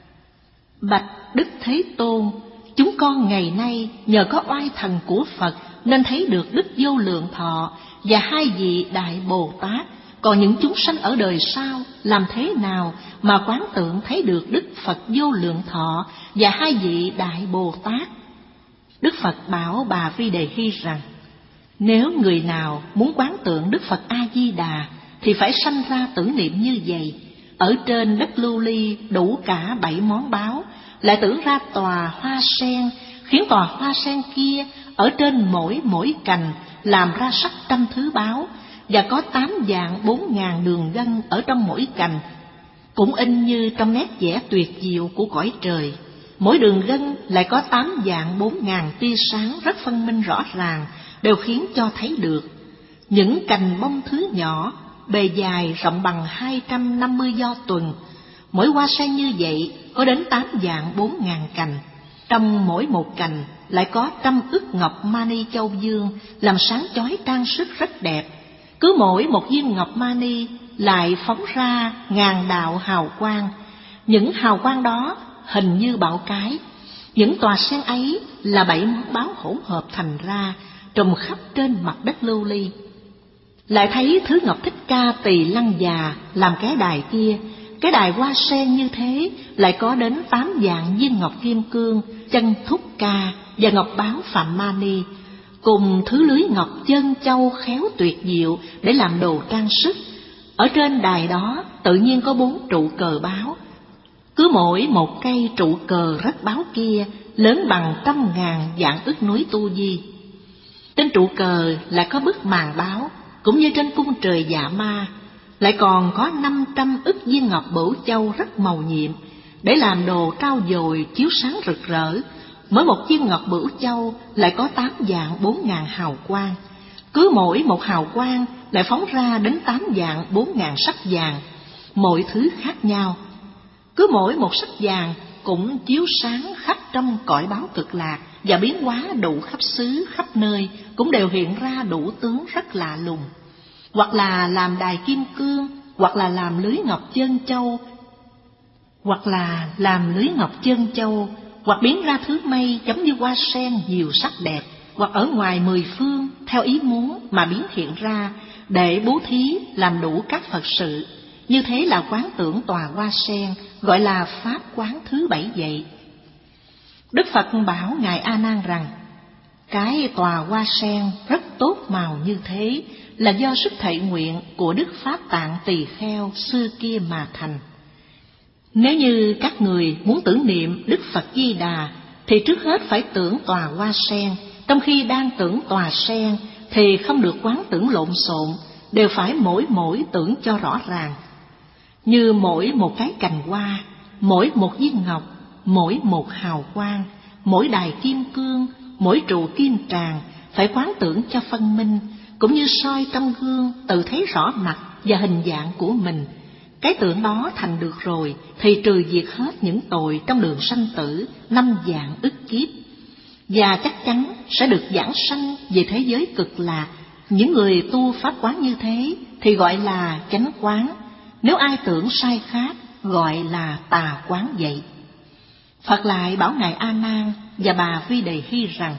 Bạch Đức Thế Tôn, chúng con ngày nay nhờ có oai thần của Phật nên thấy được Đức Vô Lượng Thọ và hai vị Đại Bồ Tát. Còn những chúng sanh ở đời sau làm thế nào mà quán tưởng thấy được Đức Phật Vô Lượng Thọ và hai vị Đại Bồ Tát? Đức Phật bảo bà Vi Đề Hy rằng: Nếu người nào muốn quán tưởng Đức Phật A-di-đà thì phải sanh ra tưởng niệm như vậy. Ở trên đất lưu ly đủ cả bảy món báo, lại tưởng ra tòa hoa sen, khiến tòa hoa sen kia ở trên mỗi mỗi cành làm ra sắc trăm thứ báo, và có tám vạn bốn ngàn đường gân ở trong mỗi cành, cũng in như trong nét vẽ tuyệt diệu của cõi trời. Mỗi đường gân lại có tám vạn bốn ngàn tia sáng rất phân minh rõ ràng, đều khiến cho thấy được. Những cành bông thứ nhỏ, bề dài rộng bằng hai trăm năm mươi do tuần. Mỗi hoa sen như vậy có đến tám vạn bốn ngàn cành. Trong mỗi một cành lại có trăm ức ngọc mani châu dương, làm sáng chói trang sức rất đẹp. Cứ mỗi một viên ngọc mani lại phóng ra ngàn đạo hào quang. Những hào quang đó hình như bão cái. Những tòa sen ấy là bảy món báo hỗn hợp thành ra, trùm khắp trên mặt đất lưu ly. Lại thấy thứ ngọc Thích Ca Tỳ Lăng Già làm cái đài kia, cái đài hoa sen như thế lại có đến tám vạn viên ngọc kim cương, chân thúc ca và ngọc báo Phạm Mani, cùng thứ lưới ngọc chân châu khéo tuyệt diệu để làm đồ trang sức. Ở trên đài đó tự nhiên có bốn trụ cờ báo, cứ mỗi một cây trụ cờ rất báo kia lớn bằng trăm ngàn vạn ức núi Tu Di. Trên trụ cờ lại có bức màn báo, cũng như trên cung trời Dạ Ma. Lại còn có năm trăm ức viên ngọc bửu châu rất màu nhiệm, để làm đồ trao dồi chiếu sáng rực rỡ. Mỗi một viên ngọc bửu châu lại có tám vạn bốn ngàn hào quang, cứ mỗi một hào quang lại phóng ra đến tám vạn bốn ngàn sắc vàng, mọi thứ khác nhau. Cứ mỗi một sắc vàng cũng chiếu sáng khắp trong cõi báo Cực Lạc, và biến hóa đủ khắp xứ khắp nơi, cũng đều hiện ra đủ tướng rất lạ lùng. Hoặc là làm đài kim cương, hoặc là làm lưới ngọc chân châu, hoặc là làm lưới ngọc chân châu, hoặc biến ra thứ mây giống như hoa sen nhiều sắc đẹp, hoặc ở ngoài mười phương theo ý muốn mà biến hiện ra, để bố thí làm đủ các Phật sự. Như thế là quán tưởng tòa hoa sen, gọi là pháp quán thứ bảy vậy. Đức Phật bảo ngài A Nan rằng: Cái tòa hoa sen rất tốt màu như thế là do sức thệ nguyện của Đức Pháp Tạng Tỳ Kheo xưa kia mà thành. Nếu như các người muốn tưởng niệm Đức Phật Di Đà thì trước hết phải tưởng tòa hoa sen. Trong khi đang tưởng tòa sen thì không được quán tưởng lộn xộn, đều phải mỗi mỗi tưởng cho rõ ràng. Như mỗi một cái cành hoa, mỗi một viên ngọc, mỗi một hào quang, mỗi đài kim cương, mỗi trụ kim tràng phải quán tưởng cho phân minh, cũng như soi trong gương tự thấy rõ mặt và hình dạng của mình. Cái tưởng đó thành được rồi thì trừ diệt hết những tội trong đường sanh tử năm vạn ức kiếp, và chắc chắn sẽ được giảng sanh về thế giới Cực Lạc. Những người tu pháp quán như thế thì gọi là chánh quán. Nếu ai tưởng sai khác gọi là tà quán vậy. Phật lại bảo ngài A Nan và bà Vi Đề Hy rằng: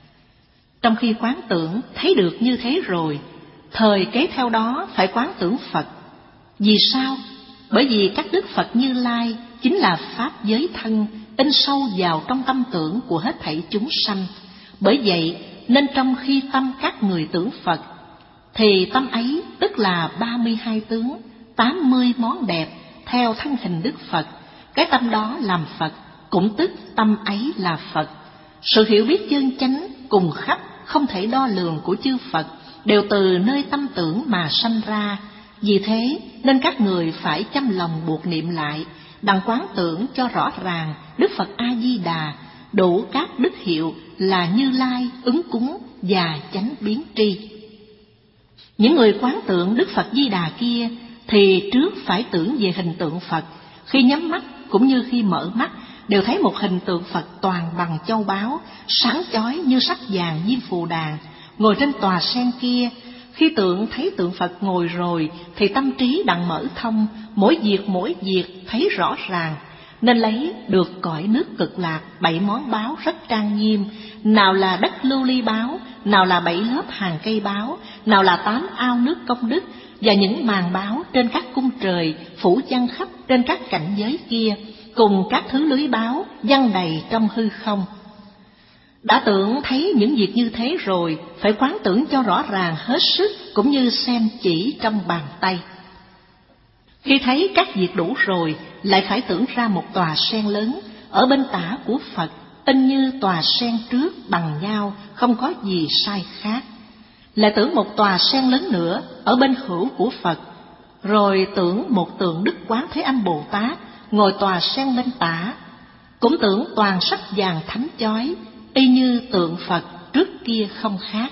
Trong khi quán tưởng thấy được như thế rồi, thời kế theo đó phải quán tưởng Phật. Vì sao? Bởi vì các đức Phật Như Lai chính là pháp giới thân, in sâu vào trong tâm tưởng của hết thảy chúng sanh. Bởi vậy nên trong khi tâm các người tưởng Phật, thì tâm ấy tức là ba mươi hai tướng, tám mươi món đẹp theo thân hình Đức Phật. Cái tâm đó làm Phật, cũng tức tâm ấy là Phật. Sự hiểu biết chân chánh cùng khắp không thể đo lường của chư Phật đều từ nơi tâm tưởng mà sanh ra. Vì thế nên các người phải chăm lòng buộc niệm lại, đặng quán tưởng cho rõ ràng Đức Phật A-di-đà, đủ các đức hiệu là Như Lai, ứng cúng và chánh biến tri. Những người quán tưởng Đức Phật Di Đà kia thì trước phải tưởng về hình tượng Phật. Khi nhắm mắt cũng như khi mở mắt đều thấy một hình tượng Phật toàn bằng châu báu, sáng chói như sắc vàng diêm phù đàn, ngồi trên tòa sen kia. Khi tượng thấy tượng Phật ngồi rồi thì tâm trí đặng mở thông, mỗi việc mỗi việc thấy rõ ràng, nên lấy được cõi nước Cực Lạc bảy món báo rất trang nghiêm, nào là đất lưu ly báo, nào là bảy lớp hàng cây báo, nào là tám ao nước công đức, và những màn báo trên các cung trời phủ chăn khắp trên các cảnh giới kia, cùng các thứ lưới báo giăng đầy trong hư không. Đã tưởng thấy những việc như thế rồi, phải quán tưởng cho rõ ràng hết sức, cũng như xem chỉ trong bàn tay. Khi thấy các việc đủ rồi, lại phải tưởng ra một tòa sen lớn ở bên tả của Phật, in như tòa sen trước bằng nhau, không có gì sai khác. Lại tưởng một tòa sen lớn nữa ở bên hữu của Phật, rồi tưởng một tượng Đức Quán Thế Âm Bồ Tát ngồi tòa sen bên tả, cũng tưởng toàn sắc vàng thánh chói, y như tượng Phật trước kia không khác.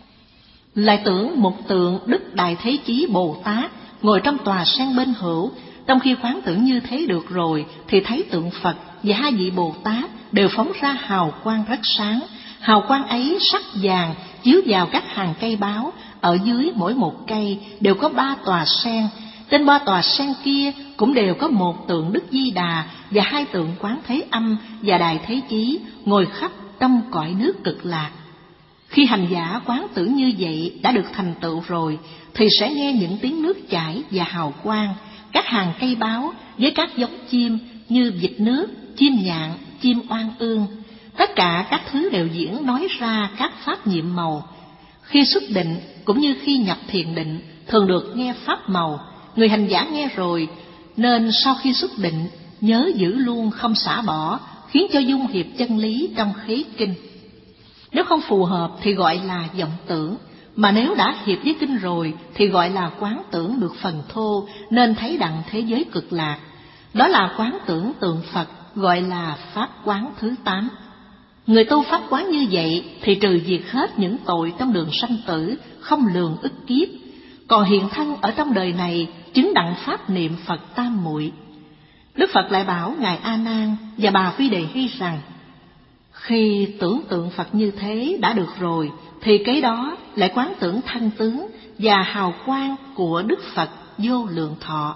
Lại tưởng một tượng Đức Đại Thế Chí Bồ Tát ngồi trong tòa sen bên hữu. Trong khi quán tưởng như thế được rồi, thì thấy tượng Phật và hai vị Bồ Tát đều phóng ra hào quang rất sáng. Hào quang ấy sắc vàng chiếu vào các hàng cây báo, ở dưới mỗi một cây đều có ba tòa sen. Trên ba tòa sen kia cũng đều có một tượng Đức Di Đà và hai tượng Quán Thế Âm và Đại Thế Chí ngồi khắp trong cõi nước Cực Lạc. Khi hành giả quán tưởng như vậy đã được thành tựu rồi, thì sẽ nghe những tiếng nước chảy và hào quang, các hàng cây báo với các giống chim như vịt nước, chim nhạn, chim oan ương. Tất cả các thứ đều diễn nói ra các pháp nhiệm màu. Khi xuất định cũng như khi nhập thiền định thường được nghe pháp màu. Người hành giả nghe rồi, nên sau khi xuất định nhớ giữ luôn không xả bỏ, khiến cho dung hiệp chân lý trong khế kinh. Nếu không phù hợp thì gọi là vọng tưởng, mà nếu đã hiệp với kinh rồi thì gọi là quán tưởng được phần thô, nên thấy đặng thế giới Cực Lạc. Đó là quán tưởng tượng Phật, gọi là pháp quán thứ tám. Người tu pháp quán như vậy thì trừ diệt hết những tội trong đường sanh tử, không lường ức kiếp. Còn hiện thân ở trong đời này chứng đặng pháp niệm Phật tam muội. Đức Phật lại bảo ngài A Nan và bà Phi Đề Hy rằng, khi tưởng tượng Phật như thế đã được rồi, thì cái đó lại quán tưởng thân tướng và hào quang của Đức Phật vô lượng thọ.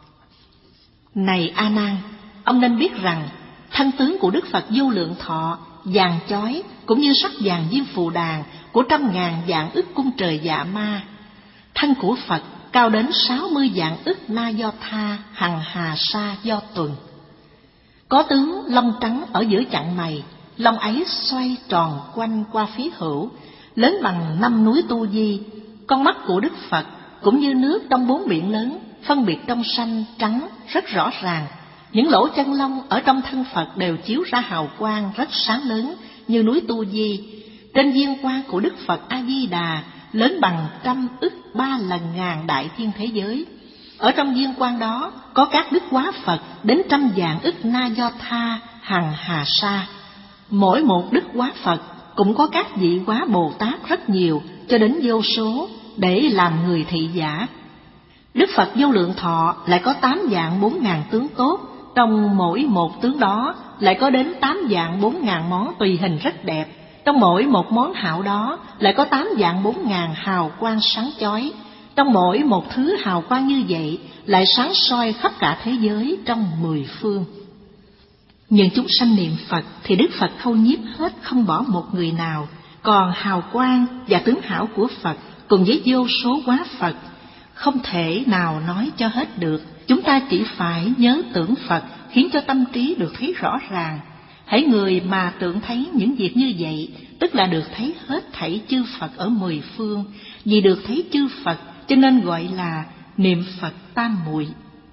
Này A Nan, ông nên biết rằng thân tướng của Đức Phật vô lượng thọ vàng chói, cũng như sắc vàng diêm phù đàn của trăm ngàn vạn ức cung trời dạ ma. Thân của Phật cao đến sáu mươi vạn ức na do tha hằng hà sa do tuần. Có tướng lông trắng ở giữa chặng mày, lông ấy xoay tròn quanh qua phía hữu, lớn bằng năm núi Tu Di. Con mắt của Đức Phật cũng như nước trong bốn biển lớn, phân biệt trong xanh, trắng rất rõ ràng. Những lỗ chân lông ở trong thân Phật đều chiếu ra hào quang rất sáng lớn như núi Tu Di. Trên diên quang của Đức Phật A Di Đà lớn bằng trăm ức ba lần ngàn đại thiên thế giới. Ở trong diên quang đó có các đức hóa Phật đến trăm vạn ức na do tha hằng hà sa. Mỗi một đức hóa Phật cũng có các vị hóa Bồ Tát rất nhiều, cho đến vô số, để làm người thị giả. Đức Phật vô lượng thọ lại có tám vạn bốn ngàn tướng tốt, trong mỗi một tướng đó lại có đến tám vạn bốn ngàn món tùy hình rất đẹp. Trong mỗi một món hảo đó lại có tám vạn bốn ngàn hào quang sáng chói. Trong mỗi một thứ hào quang như vậy lại sáng soi khắp cả thế giới trong mười phương. Nhưng chúng sanh niệm Phật thì Đức Phật thâu nhiếp hết, không bỏ một người nào. Còn hào quang và tướng hảo của Phật cùng với vô số hóa Phật không thể nào nói cho hết được. Chúng ta chỉ phải nhớ tưởng Phật, khiến cho tâm trí được thấy rõ ràng. Hễ người mà tưởng thấy những việc như vậy, tức là được thấy hết thảy chư Phật ở mười phương. Vì được thấy chư Phật cho nên gọi là niệm Phật tam muội.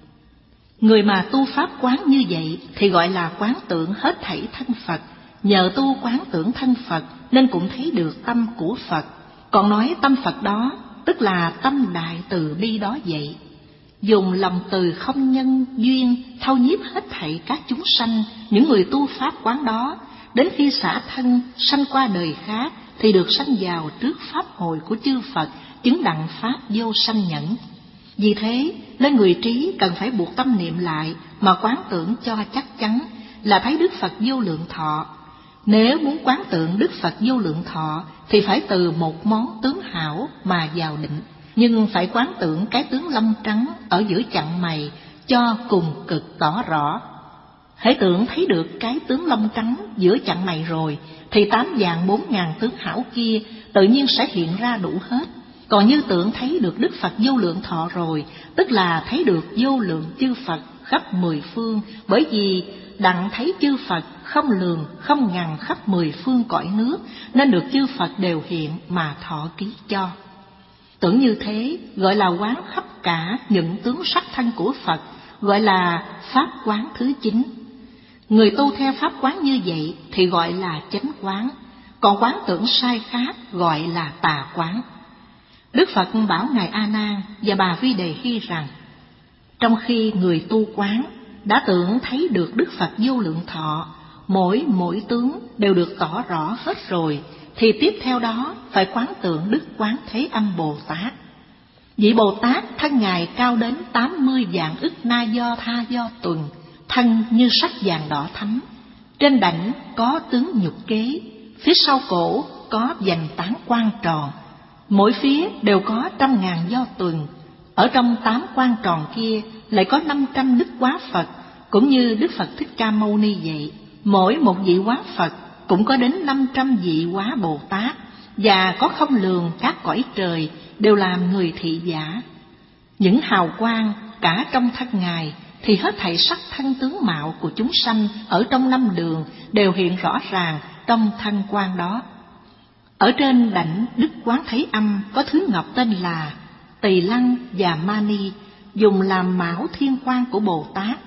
Người mà tu pháp quán như vậy thì gọi là quán tưởng hết thảy thân Phật. Nhờ tu quán tưởng thân Phật nên cũng thấy được tâm của Phật. Còn nói tâm Phật đó tức là tâm đại từ bi đó vậy. Dùng lòng từ không nhân duyên thâu nhiếp hết thảy các chúng sanh, những người tu pháp quán đó, đến khi xả thân sanh qua đời khác thì được sanh vào trước pháp hội của chư Phật, chứng đặng pháp vô sanh nhẫn. Vì thế nên người trí cần phải buộc tâm niệm lại mà quán tưởng cho chắc chắn là thấy Đức Phật vô lượng thọ. Nếu muốn quán tượng Đức Phật Vô Lượng Thọ thì phải từ một món tướng hảo mà vào định, nhưng phải quán tưởng cái tướng lông trắng ở giữa chặn mày cho cùng cực tỏ rõ. Hễ tưởng thấy được cái tướng lông trắng giữa chặn mày rồi thì tám vạn bốn ngàn tướng hảo kia tự nhiên sẽ hiện ra đủ hết. Còn như tưởng thấy được Đức Phật Vô Lượng Thọ rồi, tức là thấy được vô lượng chư Phật khắp mười phương, bởi vì đặng thấy chư Phật không lường không ngần khắp mười phương cõi nước, nên được chư Phật đều hiện mà thọ ký cho. Tưởng như thế gọi là quán khắp cả những tướng sắc thân của Phật, gọi là pháp quán thứ chín. Người tu theo pháp quán như vậy thì gọi là chánh quán, còn quán tưởng sai khác gọi là tà quán. Đức Phật bảo Ngài A Nan và bà Vi Đề Hy rằng, trong khi người tu quán đã tưởng thấy được Đức Phật Vô Lượng Thọ, mỗi mỗi tướng đều được tỏ rõ hết rồi, thì tiếp theo đó phải quán tượng Đức Quán Thế Âm Bồ Tát. Vị Bồ Tát thân Ngài cao đến tám mươi vạn ức na do tha do tuần, thân như sắc vàng đỏ thắm, trên đảnh có tướng nhục kế, phía sau cổ có vành tán quang tròn, mỗi phía đều có trăm ngàn do tuần. Ở trong tám quang tròn kia lại có năm trăm Đức Quá Phật, cũng như Đức Phật Thích Ca Mâu Ni vậy. Mỗi một vị Quá Phật cũng có đến năm trăm vị Quá Bồ Tát, và có không lường các cõi trời đều làm người thị giả. Những hào quang cả trong thân Ngài thì hết thảy sắc thân tướng mạo của chúng sanh ở trong năm đường đều hiện rõ ràng trong thân quang đó. Ở trên đảnh Đức Quán Thế Âm có thứ ngọc tên là Tỳ Lăng và Mani, dùng làm mão thiên quang của Bồ Tát.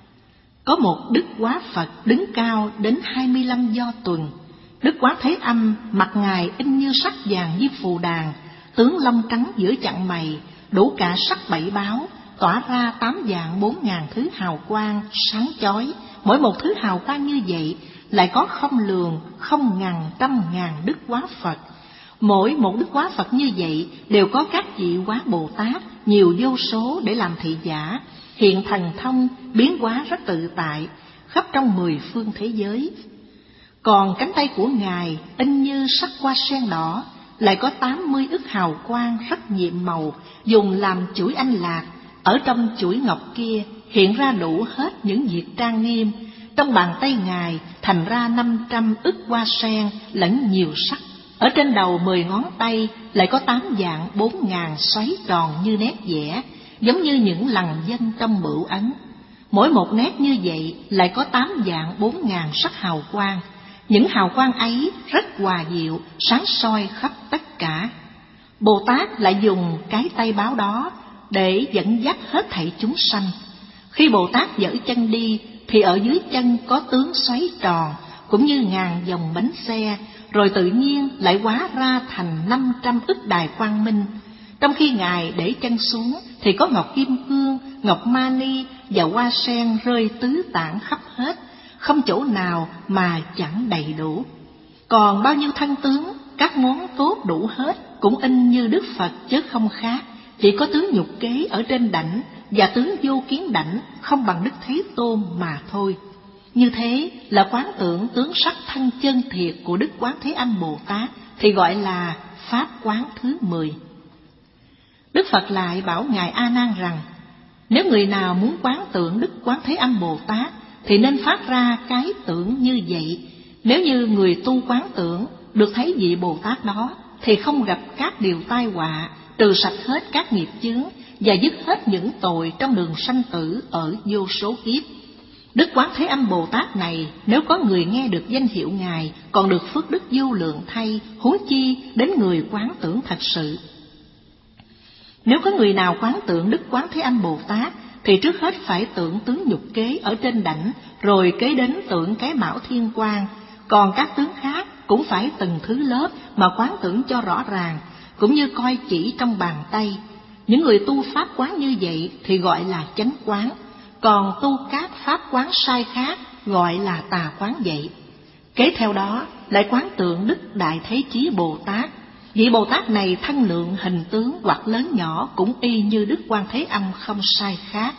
Có một Đức Quá Phật đứng cao đến hai mươi lăm do tuần. Đức Quán Thế Âm mặt Ngài in như sắc vàng như phù đàn, tướng lông trắng giữa chặn mày, đủ cả sắc bảy báo, tỏa ra tám vạn bốn ngàn thứ hào quang sáng chói. Mỗi một thứ hào quang như vậy lại có không lường không ngàn trăm ngàn Đức Quá Phật. Mỗi một Đức Quá Phật như vậy đều có các vị Quá Bồ Tát nhiều vô số để làm thị giả, hiện thần thông biến hóa rất tự tại khắp trong mười phương thế giới. Còn cánh tay của Ngài in như sắc hoa sen đỏ, lại có tám mươi ức hào quang rất nhiệm màu, dùng làm chuỗi anh lạc. Ở trong chuỗi ngọc kia hiện ra đủ hết những việc trang nghiêm. Trong bàn tay Ngài thành ra năm trăm ức hoa sen lẫn nhiều sắc. Ở trên đầu mười ngón tay lại có tám vạn bốn ngàn xoáy tròn như nét vẽ, giống như những lằn danh trong bửu ấn. Mỗi một nét như vậy lại có tám vạn bốn ngàn sắc hào quang. Những hào quang ấy rất hòa diệu, sáng soi khắp tất cả. Bồ Tát lại dùng cái tay báo đó để dẫn dắt hết thảy chúng sanh. Khi Bồ Tát giở chân đi thì ở dưới chân có tướng xoáy tròn, cũng như ngàn dòng bánh xe, rồi tự nhiên lại hóa ra thành năm trăm ức đài quang minh. Trong khi Ngài để chân xuống thì có ngọc kim cương, ngọc mani và hoa sen rơi tứ tản khắp hết, không chỗ nào mà chẳng đầy đủ. Còn bao nhiêu thân tướng, các món tốt đủ hết, cũng in như Đức Phật chứ không khác. Chỉ có tướng nhục kế ở trên đảnh và tướng vô kiến đảnh không bằng Đức Thế Tôn mà thôi. Như thế là quán tưởng tướng sắc thân chân thiệt của Đức Quán Thế Âm Bồ Tát thì gọi là pháp quán thứ mười. Đức Phật lại bảo Ngài A Nan rằng, nếu người nào muốn quán tưởng Đức Quán Thế Âm Bồ Tát thì nên phát ra cái tưởng như vậy. Nếu như người tu quán tưởng được thấy vị Bồ Tát đó thì không gặp các điều tai họa, trừ sạch hết các nghiệp chướng và dứt hết những tội trong đường sanh tử ở vô số kiếp. Đức Quán Thế Âm Bồ Tát này, nếu có người nghe được danh hiệu Ngài, còn được phước đức vô lượng thay, huống chi đến người quán tưởng thật sự. Nếu có người nào quán tưởng Đức Quán Thế Âm Bồ Tát thì trước hết phải tưởng tướng nhục kế ở trên đảnh, rồi kế đến tưởng cái mão thiên quang. Còn các tướng khác cũng phải từng thứ lớp mà quán tưởng cho rõ ràng, cũng như coi chỉ trong bàn tay. Những người tu pháp quán như vậy thì gọi là chánh quán, còn tu các pháp quán sai khác gọi là tà quán vậy. Kế theo đó lại quán tượng Đức Đại Thế Chí Bồ Tát. Vị Bồ Tát này thân lượng hình tướng hoặc lớn nhỏ cũng y như Đức Quan Thế Âm không sai khác.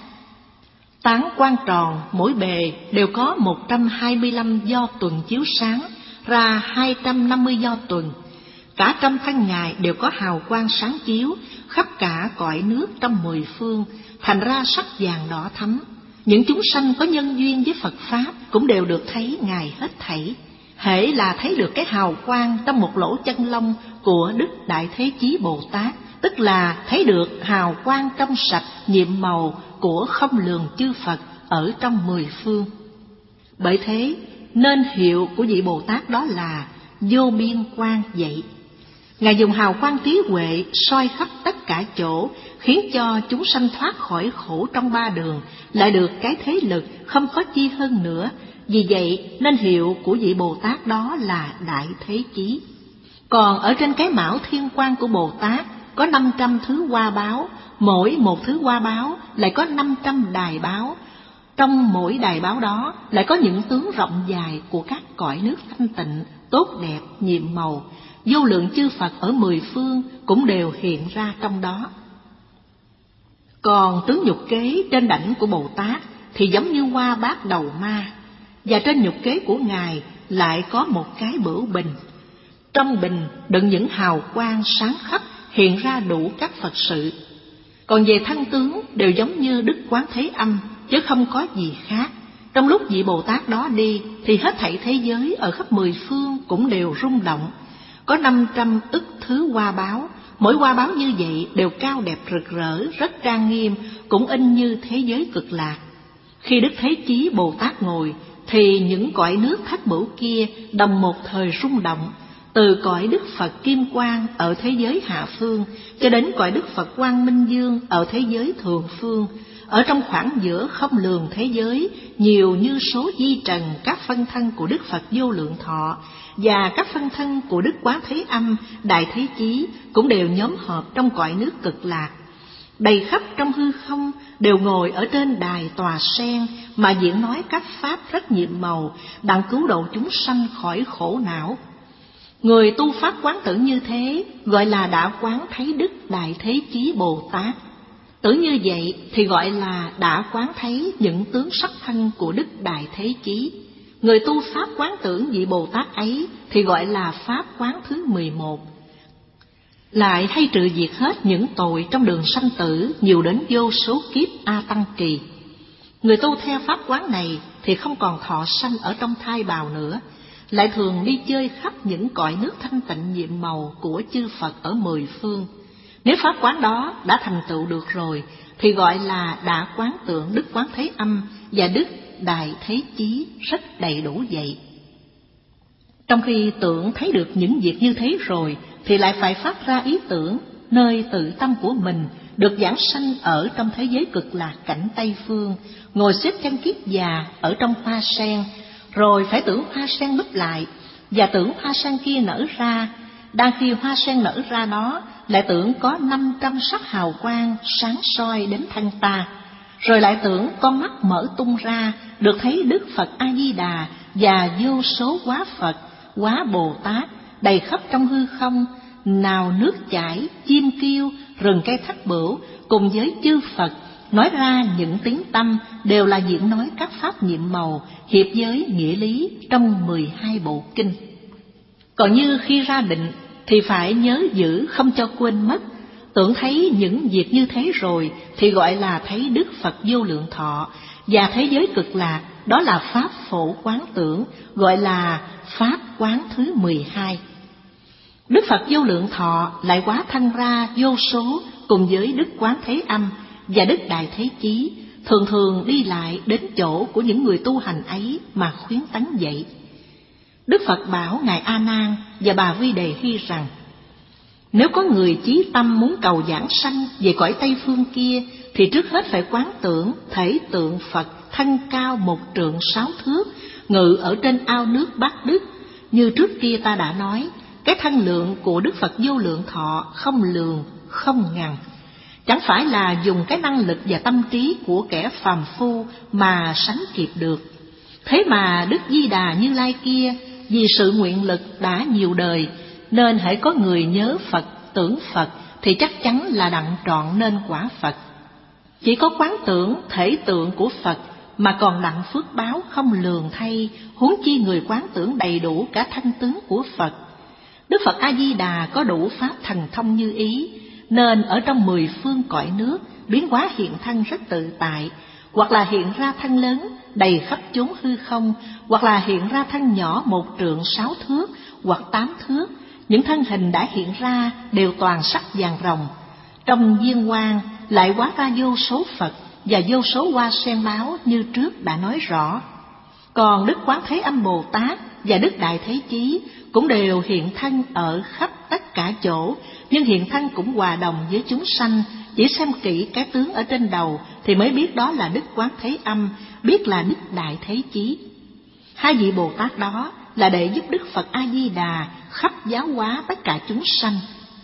Tán quang tròn mỗi bề đều có một trăm hai mươi lăm do tuần chiếu sáng, ra hai trăm năm mươi do tuần. Cả trăm thân Ngài đều có hào quang sáng chiếu khắp cả cõi nước trong mười phương, thành ra sắc vàng đỏ thắm. Những chúng sanh có nhân duyên với Phật Pháp cũng đều được thấy Ngài hết thảy. Hễ là thấy được cái hào quang trong một lỗ chân lông của Đức Đại Thế Chí Bồ Tát, tức là thấy được hào quang trong sạch nhiệm màu của không lường chư Phật ở trong mười phương. Bởi thế nên hiệu của vị Bồ Tát đó là vô biên quang vậy. Ngài dùng hào quang trí huệ soi khắp tất cả chỗ, khiến cho chúng sanh thoát khỏi khổ trong ba đường, lại được cái thế lực không có chi hơn nữa. Vì vậy nên hiệu của vị Bồ Tát đó là Đại Thế Chí. Còn ở trên cái mão thiên quang của Bồ Tát có năm trăm thứ hoa báo, mỗi một thứ hoa báo lại có năm trăm đài báo. Trong mỗi đài báo đó lại có những tướng rộng dài của các cõi nước thanh tịnh, tốt đẹp, nhiệm màu. Vô lượng chư Phật ở mười phương cũng đều hiện ra trong đó. Còn tướng nhục kế trên đảnh của Bồ Tát thì giống như hoa bát đầu ma, và trên nhục kế của Ngài lại có một cái bửu bình. Trong bình đựng những hào quang sáng khắp, hiện ra đủ các Phật sự. Còn về thân tướng đều giống như Đức Quán Thế Âm, chứ không có gì khác. Trong lúc vị Bồ Tát đó đi thì hết thảy thế giới ở khắp mười phương cũng đều rung động. Có năm trăm ức thứ hoa báo, mỗi hoa báo như vậy đều cao đẹp rực rỡ, rất trang nghiêm, cũng in như thế giới cực lạc. Khi Đức Thế Chí Bồ Tát ngồi thì những cõi nước thất bửu kia đồng một thời rung động, từ cõi Đức Phật Kim Quang ở thế giới hạ phương cho đến cõi Đức Phật Quang Minh Dương ở thế giới thượng phương. Ở trong khoảng giữa không lường thế giới, nhiều như số di trần các phân thân của Đức Phật Vô Lượng Thọ và các phân thân của Đức Quán Thế Âm, Đại Thế Chí cũng đều nhóm họp trong cõi nước cực lạc. Đầy khắp trong hư không đều ngồi ở trên đài tòa sen mà diễn nói các pháp rất nhiệm màu, đặng cứu độ chúng sanh khỏi khổ não. Người tu pháp quán tưởng như thế gọi là đã quán thấy Đức Đại Thế Chí Bồ Tát. Tưởng như vậy thì gọi là đã quán thấy những tướng sắc thân của Đức Đại Thế Chí. Người tu pháp quán tưởng vị Bồ Tát ấy thì gọi là pháp quán thứ mười một. Lại hay trừ diệt hết những tội trong đường sanh tử nhiều đến vô số kiếp A Tăng Kỳ. Người tu theo pháp quán này thì không còn thọ sanh ở trong thai bào nữa, lại thường đi chơi khắp những cõi nước thanh tịnh nhiệm màu của chư Phật ở mười phương. Nếu pháp quán đó đã thành tựu được rồi thì gọi là đã quán tưởng Đức Quán Thế Âm và Đức Đại Thế Chí rất đầy đủ vậy. Trong khi tưởng thấy được những việc như thế rồi thì lại phải phát ra ý tưởng nơi tự tâm của mình được giảng sanh ở trong thế giới cực lạc cảnh Tây Phương, ngồi xếp chân kiết già ở trong hoa sen, rồi phải tưởng hoa sen núp lại và tưởng hoa sen kia nở ra. Đang khi hoa sen nở ra đó lại tưởng có năm trăm sắc hào quang sáng soi đến thân ta, rồi lại tưởng con mắt mở tung ra được thấy Đức Phật A Di Đà và vô số hóa Phật, hóa Bồ Tát đầy khắp trong hư không, nào nước chảy, chim kêu, rừng cây thất bửu cùng với chư Phật nói ra những tiếng tâm đều là diễn nói các pháp nhiệm màu hiệp với nghĩa lý trong mười hai bộ kinh. Còn như khi ra định thì phải nhớ giữ không cho quên mất. Tưởng thấy những việc như thế rồi thì gọi là thấy Đức Phật Vô Lượng Thọ và thế giới cực lạc, đó là pháp phổ quán tưởng, gọi là pháp quán thứ mười hai. Đức Phật Vô Lượng Thọ lại hóa thân ra vô số cùng với Đức Quán Thế Âm và Đức Đại Thế Chí, thường thường đi lại đến chỗ của những người tu hành ấy mà khuyến tấn dạy. Đức Phật bảo Ngài A Nan và bà Vi Đề Hy rằng: nếu có người chí tâm muốn cầu giảng sanh về cõi Tây Phương kia thì trước hết phải quán tưởng thể tượng Phật thân cao một trượng sáu thước, ngự ở trên ao nước Bát Đức. Như trước kia ta đã nói, cái thân lượng của Đức Phật Vô Lượng Thọ không lường, không ngần, chẳng phải là dùng cái năng lực và tâm trí của kẻ phàm phu mà sánh kịp được. Thế mà Đức Di Đà Như Lai kia vì sự nguyện lực đã nhiều đời, nên hễ có người nhớ Phật, tưởng Phật thì chắc chắn là đặng trọn nên quả Phật. Chỉ có quán tưởng thể tượng của Phật mà còn đặng phước báo không lường thay, huống chi người quán tưởng đầy đủ cả thân tướng của Phật. Đức Phật A Di Đà có đủ pháp thần thông như ý, nên ở trong mười phương cõi nước biến hóa hiện thân rất tự tại, hoặc là hiện ra thân lớn đầy khắp chốn hư không, hoặc là hiện ra thân nhỏ một trượng sáu thước hoặc tám thước. Những thân hình đã hiện ra đều toàn sắc vàng ròng. Trong viên quang lại hóa ra vô số Phật và vô số hoa sen báo như trước đã nói rõ. Còn Đức Quán Thế Âm Bồ Tát và Đức Đại Thế Chí cũng đều hiện thân ở khắp tất cả chỗ, nhưng hiện thân cũng hòa đồng với chúng sanh. Chỉ xem kỹ cái tướng ở trên đầu thì mới biết đó là Đức Quán Thế Âm, biết là Đức Đại Thế Chí. Hai vị Bồ Tát đó là để giúp Đức Phật A Di Đà khắp giáo hóa tất cả chúng sanh.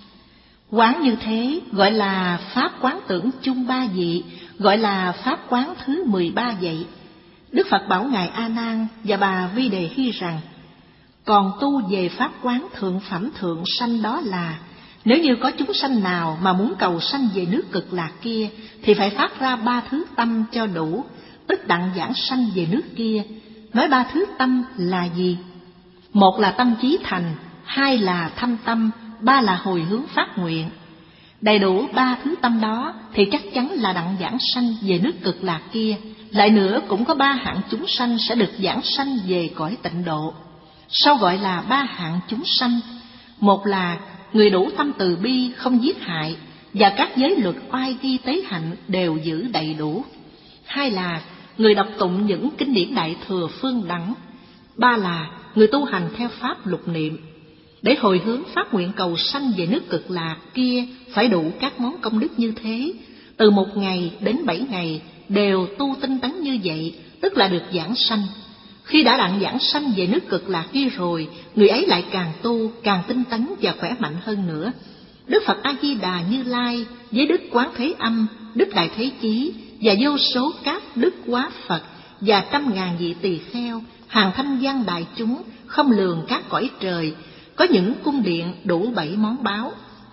Quán như thế gọi là pháp quán tưởng chung ba vị, gọi là pháp quán thứ mười ba vậy. Đức Phật bảo ngài A Nan và bà Vi Đề Hy rằng: còn tu về pháp quán thượng phẩm thượng sanh đó là, nếu như có chúng sanh nào mà muốn cầu sanh về nước Cực Lạc kia, thì phải phát ra ba thứ tâm cho đủ, tức đặng giảng sanh về nước kia. Nói ba thứ tâm là gì? Một là tâm chí thành, hai là thâm tâm, ba là hồi hướng phát nguyện. Đầy đủ ba thứ tâm đó thì chắc chắn là đặng giảng sanh về nước Cực Lạc kia. Lại nữa cũng có ba hạng chúng sanh sẽ được giảng sanh về cõi tịnh độ. Sao gọi là ba hạng chúng sanh? Một là người đủ tâm từ bi không giết hại, và các giới luật oai ghi tế hạnh đều giữ đầy đủ. Hai là người đọc tụng những kinh điển đại thừa phương đẳng. Ba là người tu hành theo pháp lục niệm. Để hồi hướng phát nguyện cầu sanh về nước Cực Lạc kia phải đủ các món công đức như thế. Từ một ngày đến bảy ngày đều tu tinh tấn như vậy, tức là được giảng sanh. Khi đã đặng giảng sanh về nước Cực Lạc kia rồi, người ấy lại càng tu, càng tinh tấn và khỏe mạnh hơn nữa. Đức Phật A Di Đà Như Lai với Đức Quán Thế Âm, Đức Đại Thế Chí và vô số các đức hóa Phật và trăm ngàn vị tỳ kheo, hàng thanh văn đại chúng, không lường các cõi trời, có những cung điện đủ bảy món báo.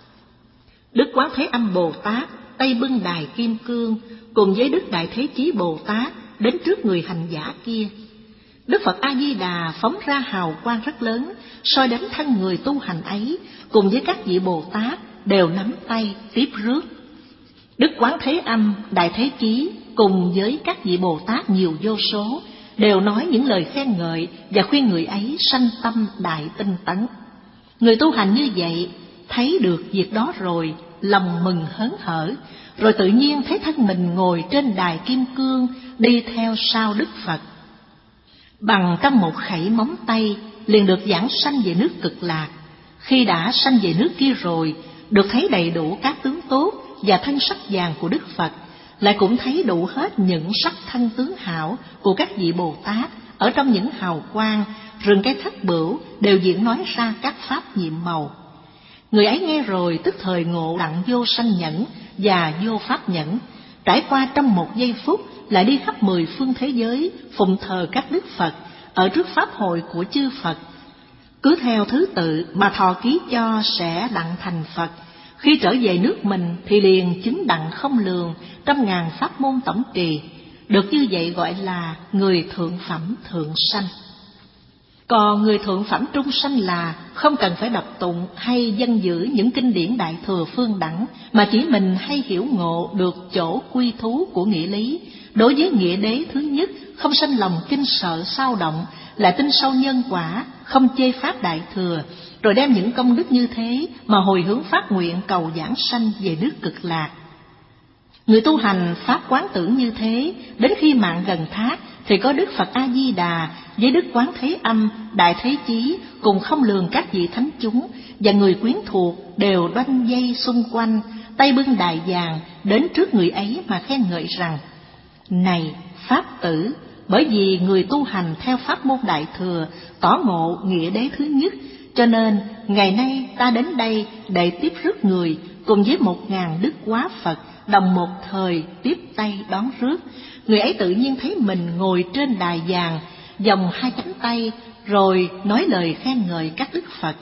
Đức Quán Thế Âm Bồ Tát tay bưng đài kim cương, cùng với Đức Đại Thế Chí Bồ Tát đến trước người hành giả kia. Đức Phật A Di Đà phóng ra hào quang rất lớn, soi đến thân người tu hành ấy, cùng với các vị Bồ Tát đều nắm tay tiếp rước. Đức Quán Thế Âm, Đại Thế Chí cùng với các vị Bồ Tát nhiều vô số đều nói những lời khen ngợi và khuyên người ấy sanh tâm đại tinh tấn. Người tu hành như vậy thấy được việc đó rồi, lòng mừng hớn hở, rồi tự nhiên thấy thân mình ngồi trên đài kim cương đi theo sau Đức Phật. Bằng trong một khẩy móng tay liền được giảng sanh về nước Cực Lạc. Khi đã sanh về nước kia rồi, được thấy đầy đủ các tướng tốt và thân sắc vàng của Đức Phật, lại cũng thấy đủ hết những sắc thân tướng hảo của các vị Bồ Tát ở trong những hào quang, rừng cây thất bửu đều diễn nói ra các pháp nhiệm màu. Người ấy nghe rồi tức thời ngộ đặng vô sanh nhẫn và vô pháp nhẫn, trải qua trong một giây phút lại đi khắp mười phương thế giới phụng thờ các đức Phật ở trước pháp hội của chư Phật. Cứ theo thứ tự mà thọ ký cho sẽ đặng thành Phật. Khi trở về nước mình thì liền chứng đặng không lường trăm ngàn pháp môn tổng trì. Được như vậy gọi là người thượng phẩm thượng sanh. Còn người thượng phẩm trung sanh là không cần phải đọc tụng hay dân giữ những kinh điển đại thừa phương đẳng, mà chỉ mình hay hiểu ngộ được chỗ quy thú của nghĩa lý. Đối với nghĩa đế thứ nhất, không sanh lòng kinh sợ sao động, lại tin sâu nhân quả, không chê pháp đại thừa, rồi đem những công đức như thế mà hồi hướng phát nguyện cầu giảng sanh về nước Cực Lạc. Người tu hành pháp quán tưởng như thế, đến khi mạng gần thác thì có Đức Phật A Di Đà với Đức Quán Thế Âm, Đại Thế Chí cùng không lường các vị thánh chúng và người quyến thuộc đều đoanh dây xung quanh, tay bưng đài vàng đến trước người ấy mà khen ngợi rằng: này pháp tử, bởi vì người tu hành theo pháp môn đại thừa tỏ ngộ nghĩa đế thứ nhất, cho nên ngày nay ta đến đây để tiếp rước người cùng với một ngàn đức hóa Phật đồng một thời tiếp tay đón rước. Người ấy tự nhiên thấy mình ngồi trên đài vàng, vòng hai cánh tay, rồi nói lời khen ngợi các đức Phật.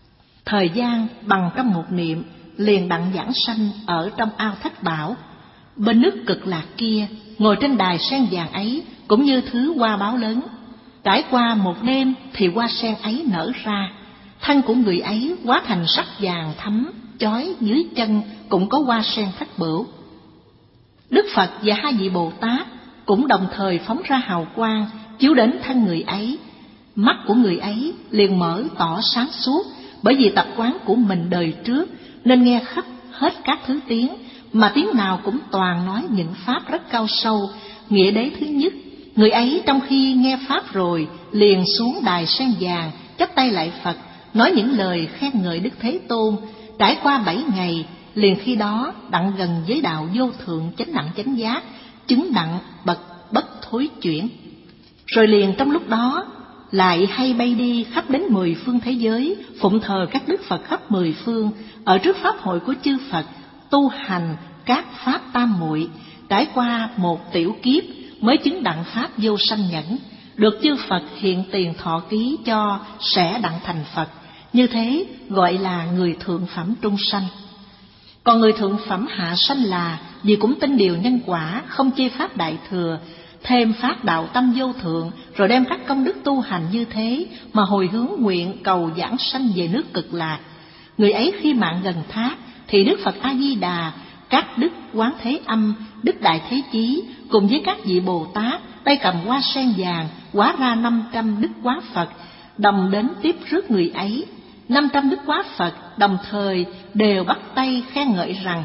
Thời gian bằng trong một niệm liền đặng giảng sanh ở trong ao Thất Bảo. Bên nước Cực Lạc kia, ngồi trên đài sen vàng ấy cũng như thứ hoa báo lớn. Trải qua một đêm thì hoa sen ấy nở ra, thân của người ấy hóa thành sắc vàng thắm, chói, dưới chân cũng có hoa sen thất bửu. Đức Phật và hai vị Bồ Tát cũng đồng thời phóng ra hào quang chiếu đến thân người ấy. Mắt của người ấy liền mở tỏ sáng suốt, bởi vì tập quán của mình đời trước nên nghe khắp hết các thứ tiếng, mà tiếng nào cũng toàn nói những pháp rất cao sâu. Nghĩa đế thứ nhất, người ấy trong khi nghe pháp rồi liền xuống đài sen vàng, chắp tay lại Phật, nói những lời khen ngợi Đức Thế Tôn. Trải qua bảy ngày, liền khi đó đặng gần với đạo vô thượng chánh đẳng chánh giác, chứng đặng bậc bất thối chuyển. Rồi liền trong lúc đó lại hay bay đi khắp đến mười phương thế giới, phụng thờ các đức Phật khắp mười phương, ở trước pháp hội của chư Phật, tu hành các pháp tam muội. Trải qua một tiểu kiếp mới chứng đặng pháp vô sanh nhẫn, được chư Phật hiện tiền thọ ký cho sẽ đặng thành Phật. Như thế gọi là người thượng phẩm trung sanh. Còn người thượng phẩm hạ sanh là vì cũng tin điều nhân quả, không chê pháp đại thừa, thêm phát đạo tâm vô thượng, rồi đem các công đức tu hành như thế mà hồi hướng nguyện cầu giảng sanh về nước Cực Lạc. Người ấy khi mạng gần thác thì Đức Phật A Di Đà, các đức Quán Thế Âm, Đức Đại Thế Chí cùng với các vị Bồ Tát tay cầm hoa sen vàng hóa ra năm trăm đức Quá Phật, đồng đến tiếp rước người ấy. Năm trăm đức Quá Phật đồng thời đều bắt tay khen ngợi rằng: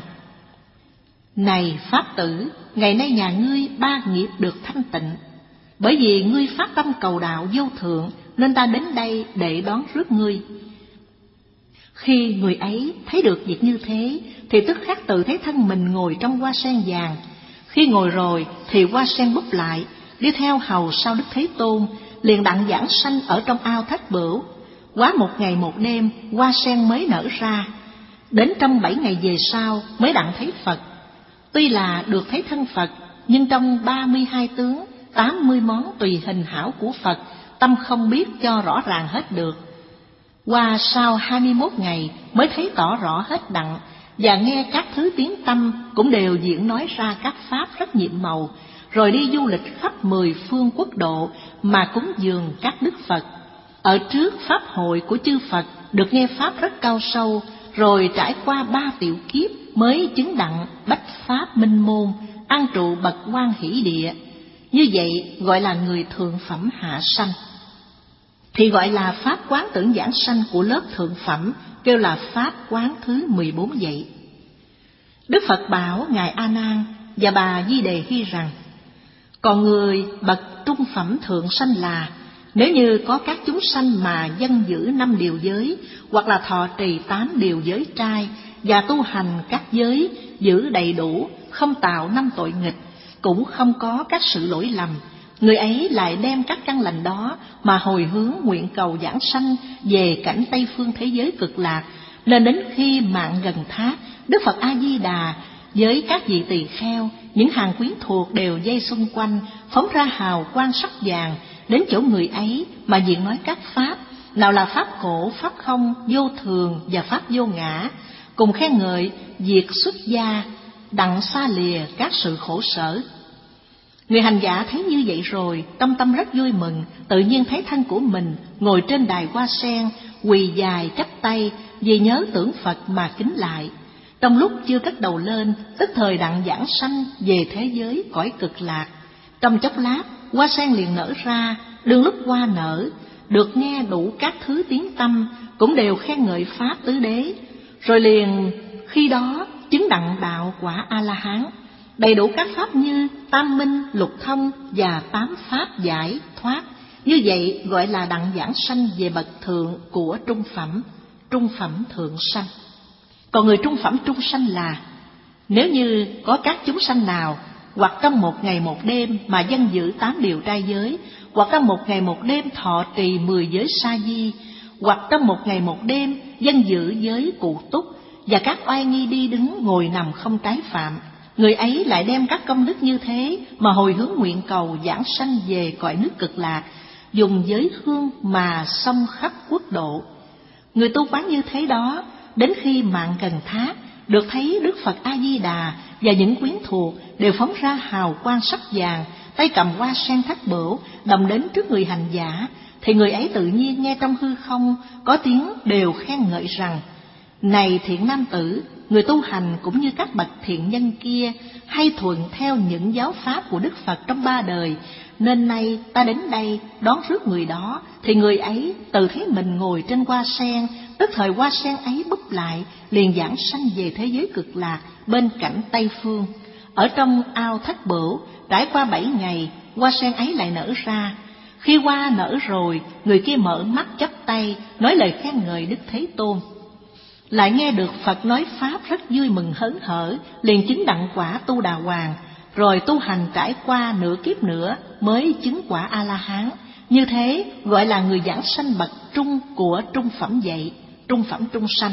Này Pháp tử, ngày nay nhà ngươi ba nghiệp được thanh tịnh, bởi vì ngươi phát tâm cầu đạo vô thượng nên ta đến đây để đón rước ngươi. Khi người ấy thấy được việc như thế thì tức khắc tự thấy thân mình ngồi trong hoa sen vàng. Khi ngồi rồi thì hoa sen búp lại, đi theo hầu sau Đức Thế Tôn, liền đặng giảng sanh ở trong ao thất bửu. Quá một ngày một đêm, hoa sen mới nở ra. Đến trong bảy ngày về sau mới đặng thấy Phật. Tuy là được thấy thân Phật, nhưng trong ba mươi hai tướng, tám mươi món tùy hình hảo của Phật, tâm không biết cho rõ ràng hết được. Qua sau hai mươi mốt ngày mới thấy tỏ rõ hết đặng, và nghe các thứ tiếng tâm cũng đều diễn nói ra các pháp rất nhiệm màu, rồi đi du lịch khắp mười phương quốc độ mà cúng dường các đức Phật. Ở trước pháp hội của chư Phật được nghe pháp rất cao sâu, rồi trải qua ba tiểu kiếp mới chứng đặng bách pháp minh môn, an trụ bậc quan hỷ địa. Như vậy gọi là người thượng phẩm hạ sanh. Thì gọi là pháp quán tưởng giảng sanh của lớp thượng phẩm, kêu là pháp quán thứ mười bốn vậy. Đức Phật bảo ngài A Nan và bà Di Đề Hy rằng: Còn người bậc trung phẩm thượng sanh là, nếu như có các chúng sanh mà dân giữ năm điều giới, hoặc là thọ trì tám điều giới trai, và tu hành các giới giữ đầy đủ, không tạo năm tội nghịch, cũng không có các sự lỗi lầm, người ấy lại đem các căn lành đó mà hồi hướng nguyện cầu giảng sanh về cảnh Tây phương thế giới Cực Lạc. Nên đến khi mạng gần thác, Đức Phật A Di Đà với các vị tỳ kheo, những hàng quyến thuộc đều dây xung quanh, phóng ra hào quang sắc vàng đến chỗ người ấy mà diện nói các pháp, nào là pháp khổ, pháp không, vô thường và pháp vô ngã, cùng khen ngợi việc xuất gia đặng xa lìa các sự khổ sở. Người hành giả thấy như vậy rồi, trong tâm rất vui mừng, tự nhiên thấy thân của mình ngồi trên đài hoa sen, quỳ dài chắp tay, vì nhớ tưởng Phật mà kính lại. Trong lúc chưa cất đầu lên, tức thời đặng giảng sanh về thế giới cõi Cực Lạc. Trong chốc lát, hoa sen liền nở ra, đương lúc hoa nở, được nghe đủ các thứ tiếng tâm, cũng đều khen ngợi pháp tứ đế. Rồi liền khi đó chứng đặng đạo quả A-la-hán, đầy đủ các pháp như tam minh, lục thông và tám pháp giải thoát. Như vậy gọi là đặng giảng sanh về bậc thượng của trung phẩm, trung phẩm thượng sanh. Còn người trung phẩm trung sanh là, nếu như có các chúng sanh nào hoặc trong một ngày một đêm mà dân giữ tám điều trai giới, hoặc trong một ngày một đêm thọ trì mười giới sa di, hoặc trong một ngày một đêm dân giữ giới cụ túc, và các oai nghi đi đứng ngồi nằm không trái phạm, người ấy lại đem các công đức như thế mà hồi hướng nguyện cầu giảng sanh về cõi nước Cực Lạc, dùng giới hương mà xông khắp quốc độ. Người tu quán như thế đó, đến khi mạng gần thác được thấy Đức Phật A Di Đà và những quyến thuộc đều phóng ra hào quang sắc vàng, tay cầm hoa sen thắt bửu, đồng đến trước người hành giả, thì người ấy tự nhiên nghe trong hư không có tiếng đều khen ngợi rằng: này thiện nam tử, người tu hành cũng như các bậc thiện nhân kia, hay thuận theo những giáo pháp của Đức Phật trong ba đời, nên nay ta đến đây đón rước người đó. Thì người ấy tự thấy mình ngồi trên hoa sen, tức thời hoa sen ấy búp lại, liền giảng sanh về thế giới cực lạc bên cạnh Tây Phương. Ở trong ao thất bửu, trải qua bảy ngày, hoa sen ấy lại nở ra. Khi hoa nở rồi, người kia mở mắt chắp tay, nói lời khen ngợi Đức Thế Tôn. Lại nghe được Phật nói pháp rất vui mừng hớn hở, liền chứng đặng quả Tu Đà Hoàng, rồi tu hành trải qua nửa kiếp nữa mới chứng quả A-la-hán. Như thế gọi là người giảng sanh bậc trung của trung phẩm vậy, trung phẩm trung sanh.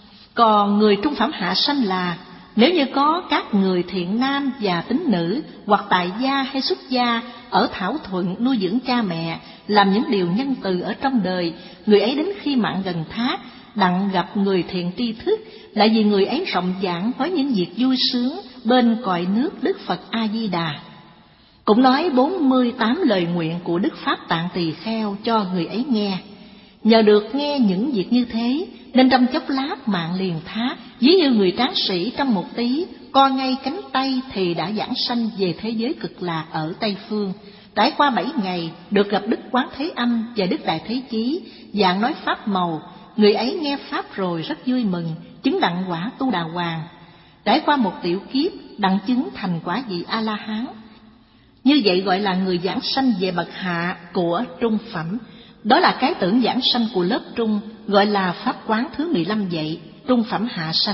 Còn người trung phẩm hạ sanh là: nếu như có các người thiện nam và tín nữ, hoặc tại gia hay xuất gia, ở thảo thuận nuôi dưỡng cha mẹ, làm những điều nhân từ ở trong đời, người ấy đến khi mạng gần thác, đặng gặp người thiện tri thức, lại vì người ấy rộng giảng nói những việc vui sướng bên cõi nước Đức Phật A Di Đà. Cũng nói bốn mươi tám lời nguyện của Đức Pháp Tạng Tỳ Kheo cho người ấy nghe. Nhờ được nghe những việc như thế, nên trong chốc lát mạng liền thác, ví như người tráng sĩ trong một tí, co ngay cánh tay thì đã giảng sanh về thế giới cực lạc ở Tây Phương. Trải qua bảy ngày, được gặp Đức Quán Thế Âm và Đức Đại Thế Chí, giảng nói pháp màu. Người ấy nghe pháp rồi rất vui mừng, chứng đặng quả Tu Đà Hoàng. Trải qua một tiểu kiếp, đặng chứng thành quả vị A-la-hán. Như vậy gọi là người giảng sanh về bậc hạ của trung phẩm. Đó là cái tưởng giảng sanh của lớp trung, gọi là pháp quán thứ mười lăm vậy, trung phẩm hạ sanh.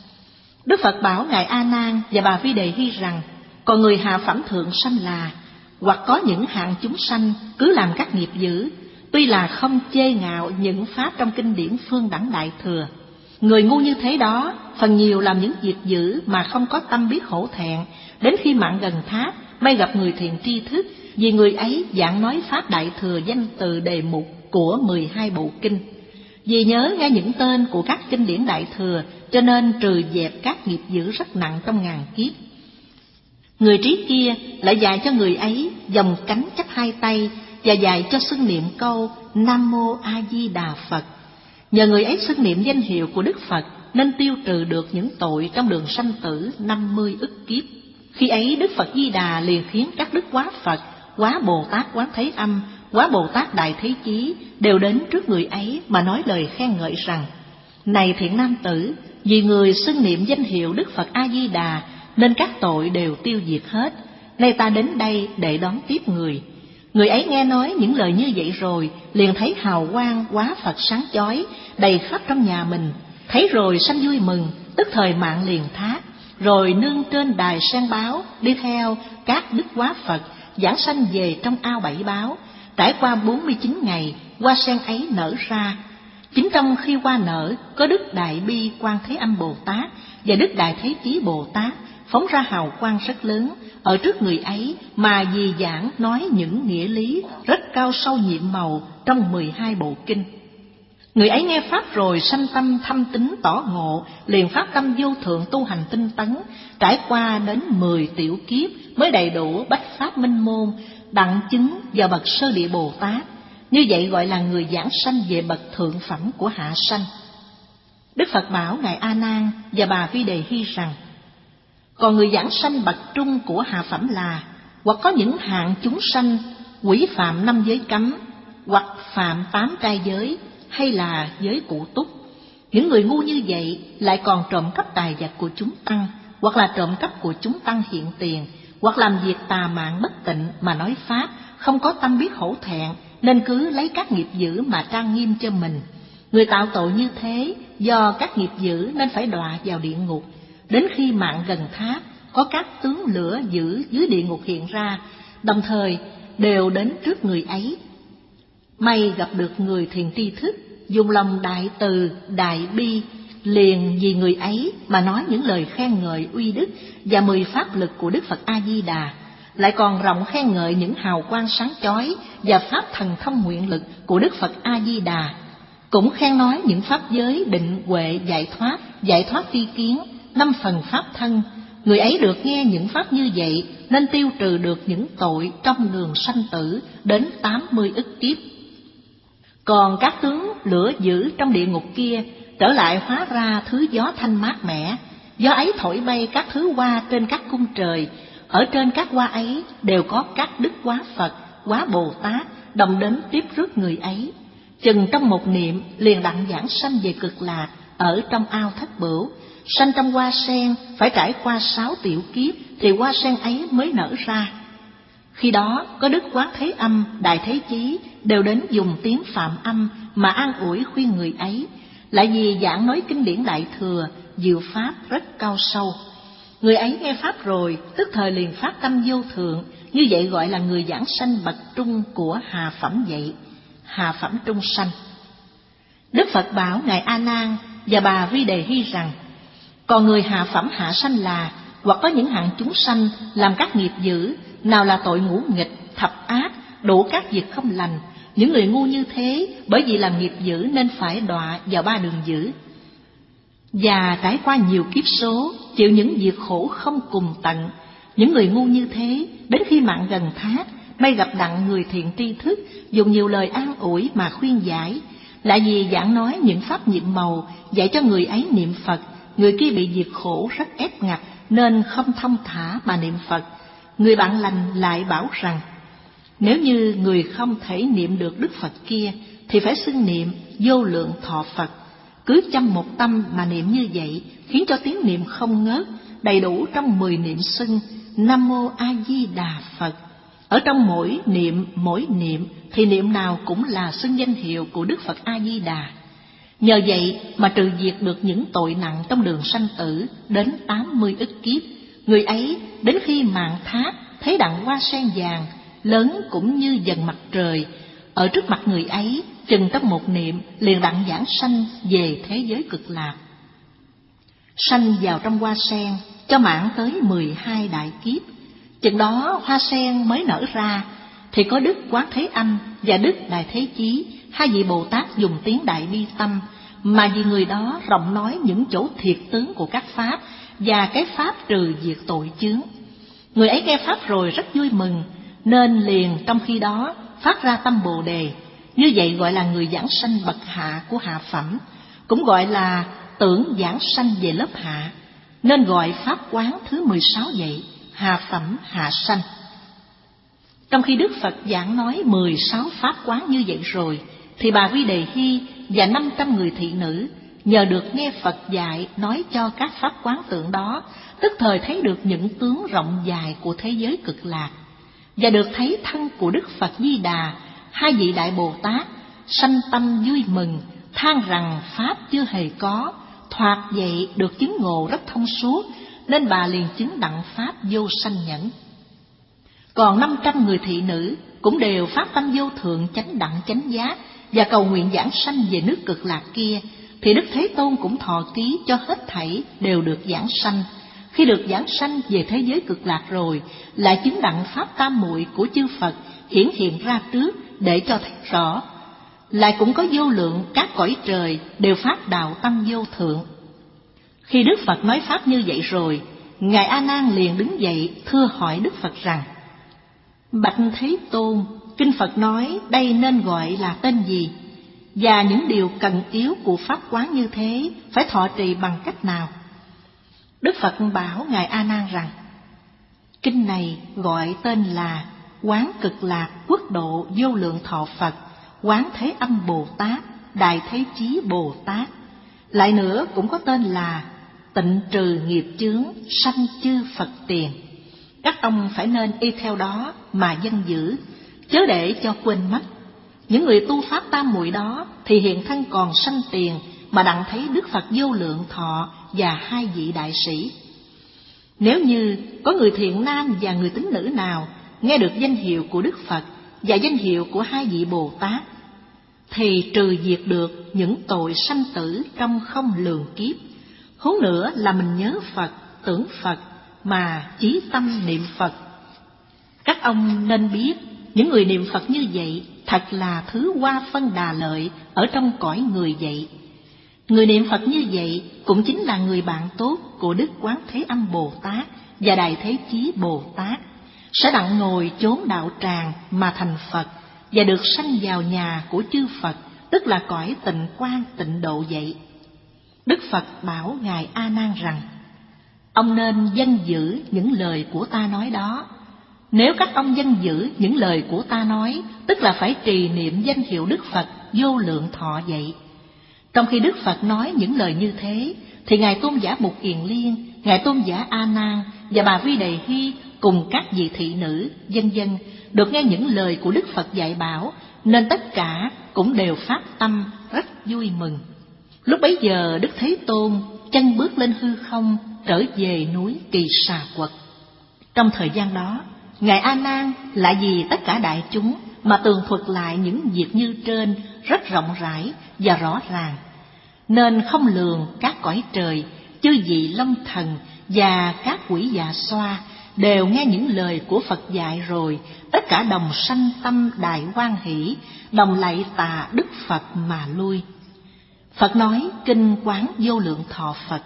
Đức Phật bảo ngài A Nan và bà Vi Đề Hy rằng: còn người hạ phẩm thượng sanh là: hoặc có những hạng chúng sanh cứ làm các nghiệp dữ, tuy là không chê ngạo những pháp trong kinh điển Phương Đẳng Đại Thừa. Người ngu như thế đó phần nhiều làm những việc dữ mà không có tâm biết hổ thẹn, đến khi mạng gần thác may gặp người thiện tri thức, vì người ấy giảng nói pháp Đại Thừa danh từ đề mục của mười hai bộ kinh. Vì nhớ nghe những tên của các kinh điển Đại Thừa, cho nên trừ dẹp các nghiệp dữ rất nặng trong ngàn kiếp. Người trí kia lại dạy cho người ấy vòng cánh chắp hai tay, và dạy cho xưng niệm câu Nam Mô A Di Đà Phật. Nhờ người ấy xưng niệm danh hiệu của Đức Phật, nên tiêu trừ được những tội trong đường sanh tử năm mươi ức kiếp. Khi ấy Đức Phật Di Đà liền khiến các đức Quá Phật, Quá Bồ Tát Quán Thế Âm, Quá Bồ Tát Đại Thế Chí đều đến trước người ấy mà nói lời khen ngợi rằng: này thiện nam tử, vì người xưng niệm danh hiệu Đức Phật A Di Đà nên các tội đều tiêu diệt hết. Nay ta đến đây để đón tiếp người. Người ấy nghe nói những lời như vậy rồi, liền thấy hào quang Quá Phật sáng chói đầy khắp trong nhà mình. Thấy rồi sanh vui mừng, tức thời mạng liền thác. Rồi nương trên đài sen báo, đi theo các đức Quá Phật, giảng sanh về trong ao bảy báo. Trải qua bốn mươi chín ngày, hoa sen ấy nở ra. Chính trong khi hoa nở, có Đức Đại Bi Quan Thế Âm Bồ Tát và Đức Đại Thế Chí Bồ Tát phóng ra hào quang rất lớn ở trước người ấy, mà vì giảng nói những nghĩa lý rất cao sâu nhiệm màu trong mười hai bộ kinh. Người ấy nghe pháp rồi sanh tâm thâm tín tỏ ngộ, liền phát tâm vô thượng tu hành tinh tấn, trải qua đến mười tiểu kiếp mới đầy đủ bách pháp minh môn, đặng chứng vào bậc sơ địa Bồ Tát. Như vậy gọi là người giảng sanh về bậc thượng phẩm của hạ sanh. Đức Phật bảo ngài A Nan và bà Vi Đề Hy rằng: còn người giảng sanh bậc trung của hạ phẩm là: hoặc có những hạng chúng sanh quỷ phạm năm giới cấm, hoặc phạm tám trai giới, hay là giới cụ túc. Những người ngu như vậy lại còn trộm cắp tài vật của chúng tăng, hoặc là trộm cắp của chúng tăng hiện tiền, hoặc làm việc tà mạng bất tịnh mà nói pháp, không có tâm biết hổ thẹn, nên cứ lấy các nghiệp dữ mà trang nghiêm cho mình. Người tạo tội như thế, do các nghiệp dữ nên phải đọa vào địa ngục. Đến khi mạng gần thác, có các tướng lửa dữ dưới địa ngục hiện ra, đồng thời đều đến trước người ấy. May gặp được người thiền tri thức, dùng lòng đại từ, đại bi, liền vì người ấy mà nói những lời khen ngợi uy đức và mười pháp lực của Đức Phật A Di Đà, lại còn rộng khen ngợi những hào quang sáng chói và pháp thần thông nguyện lực của Đức Phật A Di Đà, cũng khen nói những pháp giới định huệ giải thoát, giải thoát tri kiến, năm phần pháp thân. Người ấy được nghe những pháp như vậy nên tiêu trừ được những tội trong đường sanh tử đến tám mươi ức kiếp. Còn các tướng lửa dữ trong địa ngục kia trở lại hóa ra thứ gió thanh mát mẻ. Gió ấy thổi bay các thứ hoa trên các cung trời. Ở trên các hoa ấy đều có các đức quá Phật, quá Bồ Tát đồng đến tiếp rước người ấy. Chừng trong một niệm liền đặng giảng sanh về cực lạc ở trong ao Thất Bửu. Sanh trong hoa sen phải trải qua sáu tiểu kiếp thì hoa sen ấy mới nở ra. Khi đó có Đức Quán Thế Âm, Đại Thế Chí đều đến dùng tiếng Phạm Âm mà an ủi khuyên người ấy, lại vì giảng nói kinh điển Đại Thừa, diệu pháp rất cao sâu. Người ấy nghe pháp rồi, tức thời liền phát tâm vô thượng, như vậy gọi là người giảng sanh bậc trung của hạ phẩm vậy, hạ phẩm trung sanh. Đức Phật bảo ngài A Nan và bà Vi Đề Hy rằng: còn người hạ phẩm hạ sanh là hoặc có những hạng chúng sanh làm các nghiệp dữ, nào là tội ngũ nghịch, thập ác, đủ các việc không lành. Những người ngu như thế bởi vì làm nghiệp dữ nên phải đọa vào ba đường dữ, và trải qua nhiều kiếp số, chịu những việc khổ không cùng tận. Những người ngu như thế đến khi mạng gần thác, may gặp đặng người thiện tri thức, dùng nhiều lời an ủi mà khuyên giải, lại vì giảng nói những pháp nhiệm màu, dạy cho người ấy niệm Phật. Người kia bị việc khổ rất ép ngặt nên không thông thả mà niệm Phật. Người bạn lành lại bảo rằng: nếu như người không thể niệm được Đức Phật kia thì phải xưng niệm vô lượng thọ Phật. Cứ chăm một tâm mà niệm như vậy, khiến cho tiếng niệm không ngớt, đầy đủ trong mười niệm xưng Nam Mô A Di Đà Phật. Ở trong mỗi niệm mỗi niệm thì niệm nào cũng là xưng danh hiệu của Đức Phật A Di Đà. Nhờ vậy mà trừ diệt được những tội nặng trong đường sanh tử đến tám mươi ức kiếp. Người ấy đến khi mạng thác thấy đặng hoa sen vàng lớn cũng như dần mặt trời, ở trước mặt người ấy chừng trong một niệm liền đặng giảng sanh về thế giới cực lạc. Sanh vào trong hoa sen cho mạng tới mười hai đại kiếp. Chừng đó hoa sen mới nở ra thì có Đức Quán Thế Âm và Đức Đại Thế Chí, hai vị Bồ Tát dùng tiếng Đại Bi Tâm, mà vì người đó rộng nói những chỗ thiệt tướng của các pháp và cái pháp trừ diệt tội chướng. Người ấy nghe pháp rồi rất vui mừng, nên liền trong khi đó phát ra tâm Bồ Đề. Như vậy gọi là người giảng sanh bậc hạ của hạ phẩm, cũng gọi là tưởng giảng sanh về lớp hạ, nên gọi pháp quán thứ mười sáu vậy, hạ phẩm hạ sanh. Trong khi Đức Phật giảng nói mười sáu pháp quán như vậy rồi, thì bà Vi Đề Hy và năm trăm người thị nữ nhờ được nghe Phật dạy nói cho các pháp quán tượng đó, tức thời thấy được những tướng rộng dài của thế giới cực lạc, và được thấy thân của Đức Phật Di Đà. Hai vị Đại Bồ Tát sanh tâm vui mừng, than rằng pháp chưa hề có, thoạt vậy được chứng ngộ rất thông suốt, nên bà liền chứng đặng pháp vô sanh nhẫn. Còn năm trăm người thị nữ cũng đều phát tâm vô thượng chánh đẳng chánh giác và cầu nguyện giảng sanh về nước cực lạc kia, thì Đức Thế Tôn cũng thọ ký cho hết thảy đều được giảng sanh. Khi được giảng sanh về thế giới cực lạc rồi, lại chứng đặng pháp tam muội của chư Phật hiển hiện ra trước để cho thấy rõ. Lại cũng có vô lượng các cõi trời đều phát đạo tâm vô thượng. Khi Đức Phật nói pháp như vậy rồi, ngài A Nan liền đứng dậy thưa hỏi Đức Phật rằng: bạch Thế Tôn, kinh Phật nói đây nên gọi là tên gì, và những điều cần yếu của pháp quán như thế phải thọ trì bằng cách nào? Đức Phật bảo ngài A Nan rằng: kinh này gọi tên là Quán Cực Lạc Quốc Độ Vô Lượng Thọ Phật, Quán Thế Âm Bồ Tát, Đại Thế Chí Bồ Tát. Lại nữa cũng có tên là Tịnh Trừ Nghiệp Chướng Sanh Chư Phật Tiền. Các ông phải nên y theo đó mà dân giữ, chớ để cho quên mất. Những người tu pháp tam muội đó thì hiện thân còn sanh tiền mà đặng thấy Đức Phật Vô Lượng Thọ và hai vị đại sĩ. Nếu như có người thiện nam và người tín nữ nào nghe được danh hiệu của Đức Phật và danh hiệu của hai vị Bồ Tát, thì trừ diệt được những tội sanh tử trong không lường kiếp. Huống nữa là mình nhớ Phật, tưởng Phật mà chí tâm niệm Phật. Các ông nên biết, những người niệm Phật như vậy thật là thứ hoa phân đà lợi ở trong cõi người vậy. Người niệm Phật như vậy cũng chính là người bạn tốt của Đức Quán Thế Âm Bồ Tát và Đại Thế Chí Bồ Tát sẽ đặng ngồi chốn đạo tràng mà thành Phật và được sanh vào nhà của chư Phật, tức là cõi tịnh quang tịnh độ vậy. Đức Phật bảo Ngài A Nan rằng: ông nên dân giữ những lời của ta nói đó. Nếu các ông dân giữ những lời của ta nói, tức là phải trì niệm danh hiệu Đức Phật vô lượng thọ vậy. Trong khi Đức Phật nói những lời như thế, thì Ngài Tôn giả Mục Kiền Liên, Ngài Tôn giả A Nan và bà Vi Đề Hy cùng các vị thị nữ, vân vân được nghe những lời của Đức Phật dạy bảo, nên tất cả cũng đều phát tâm rất vui mừng. Lúc bấy giờ Đức Thế Tôn chân bước lên hư không, trở về núi Kỳ Xà Quật. Trong thời gian đó, Ngài A Nan lại vì tất cả đại chúng mà tường thuật lại những việc như trên rất rộng rãi và rõ ràng, nên không lường các cõi trời, chư vị long thần và các quỷ dạ xoa đều nghe những lời của Phật dạy rồi, tất cả đồng sanh tâm đại hoan hỷ, đồng lạy tạ Đức Phật mà lui. Phật nói kinh Quán Vô Lượng Thọ Phật.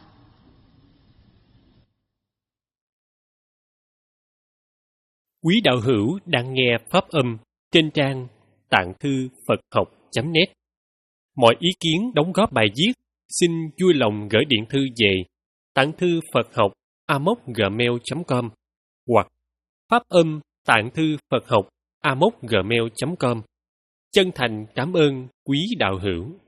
Quý đạo hữu đang nghe pháp âm trên trang tạng thư Phật học chấm net. Mọi ý kiến đóng góp bài viết xin vui lòng gửi điện thư về tạng thư Phật học a mốc gmail chấm com hoặc pháp âm tạng thư Phật học a mốc gmail chấm com. Chân thành cảm ơn quý đạo hữu.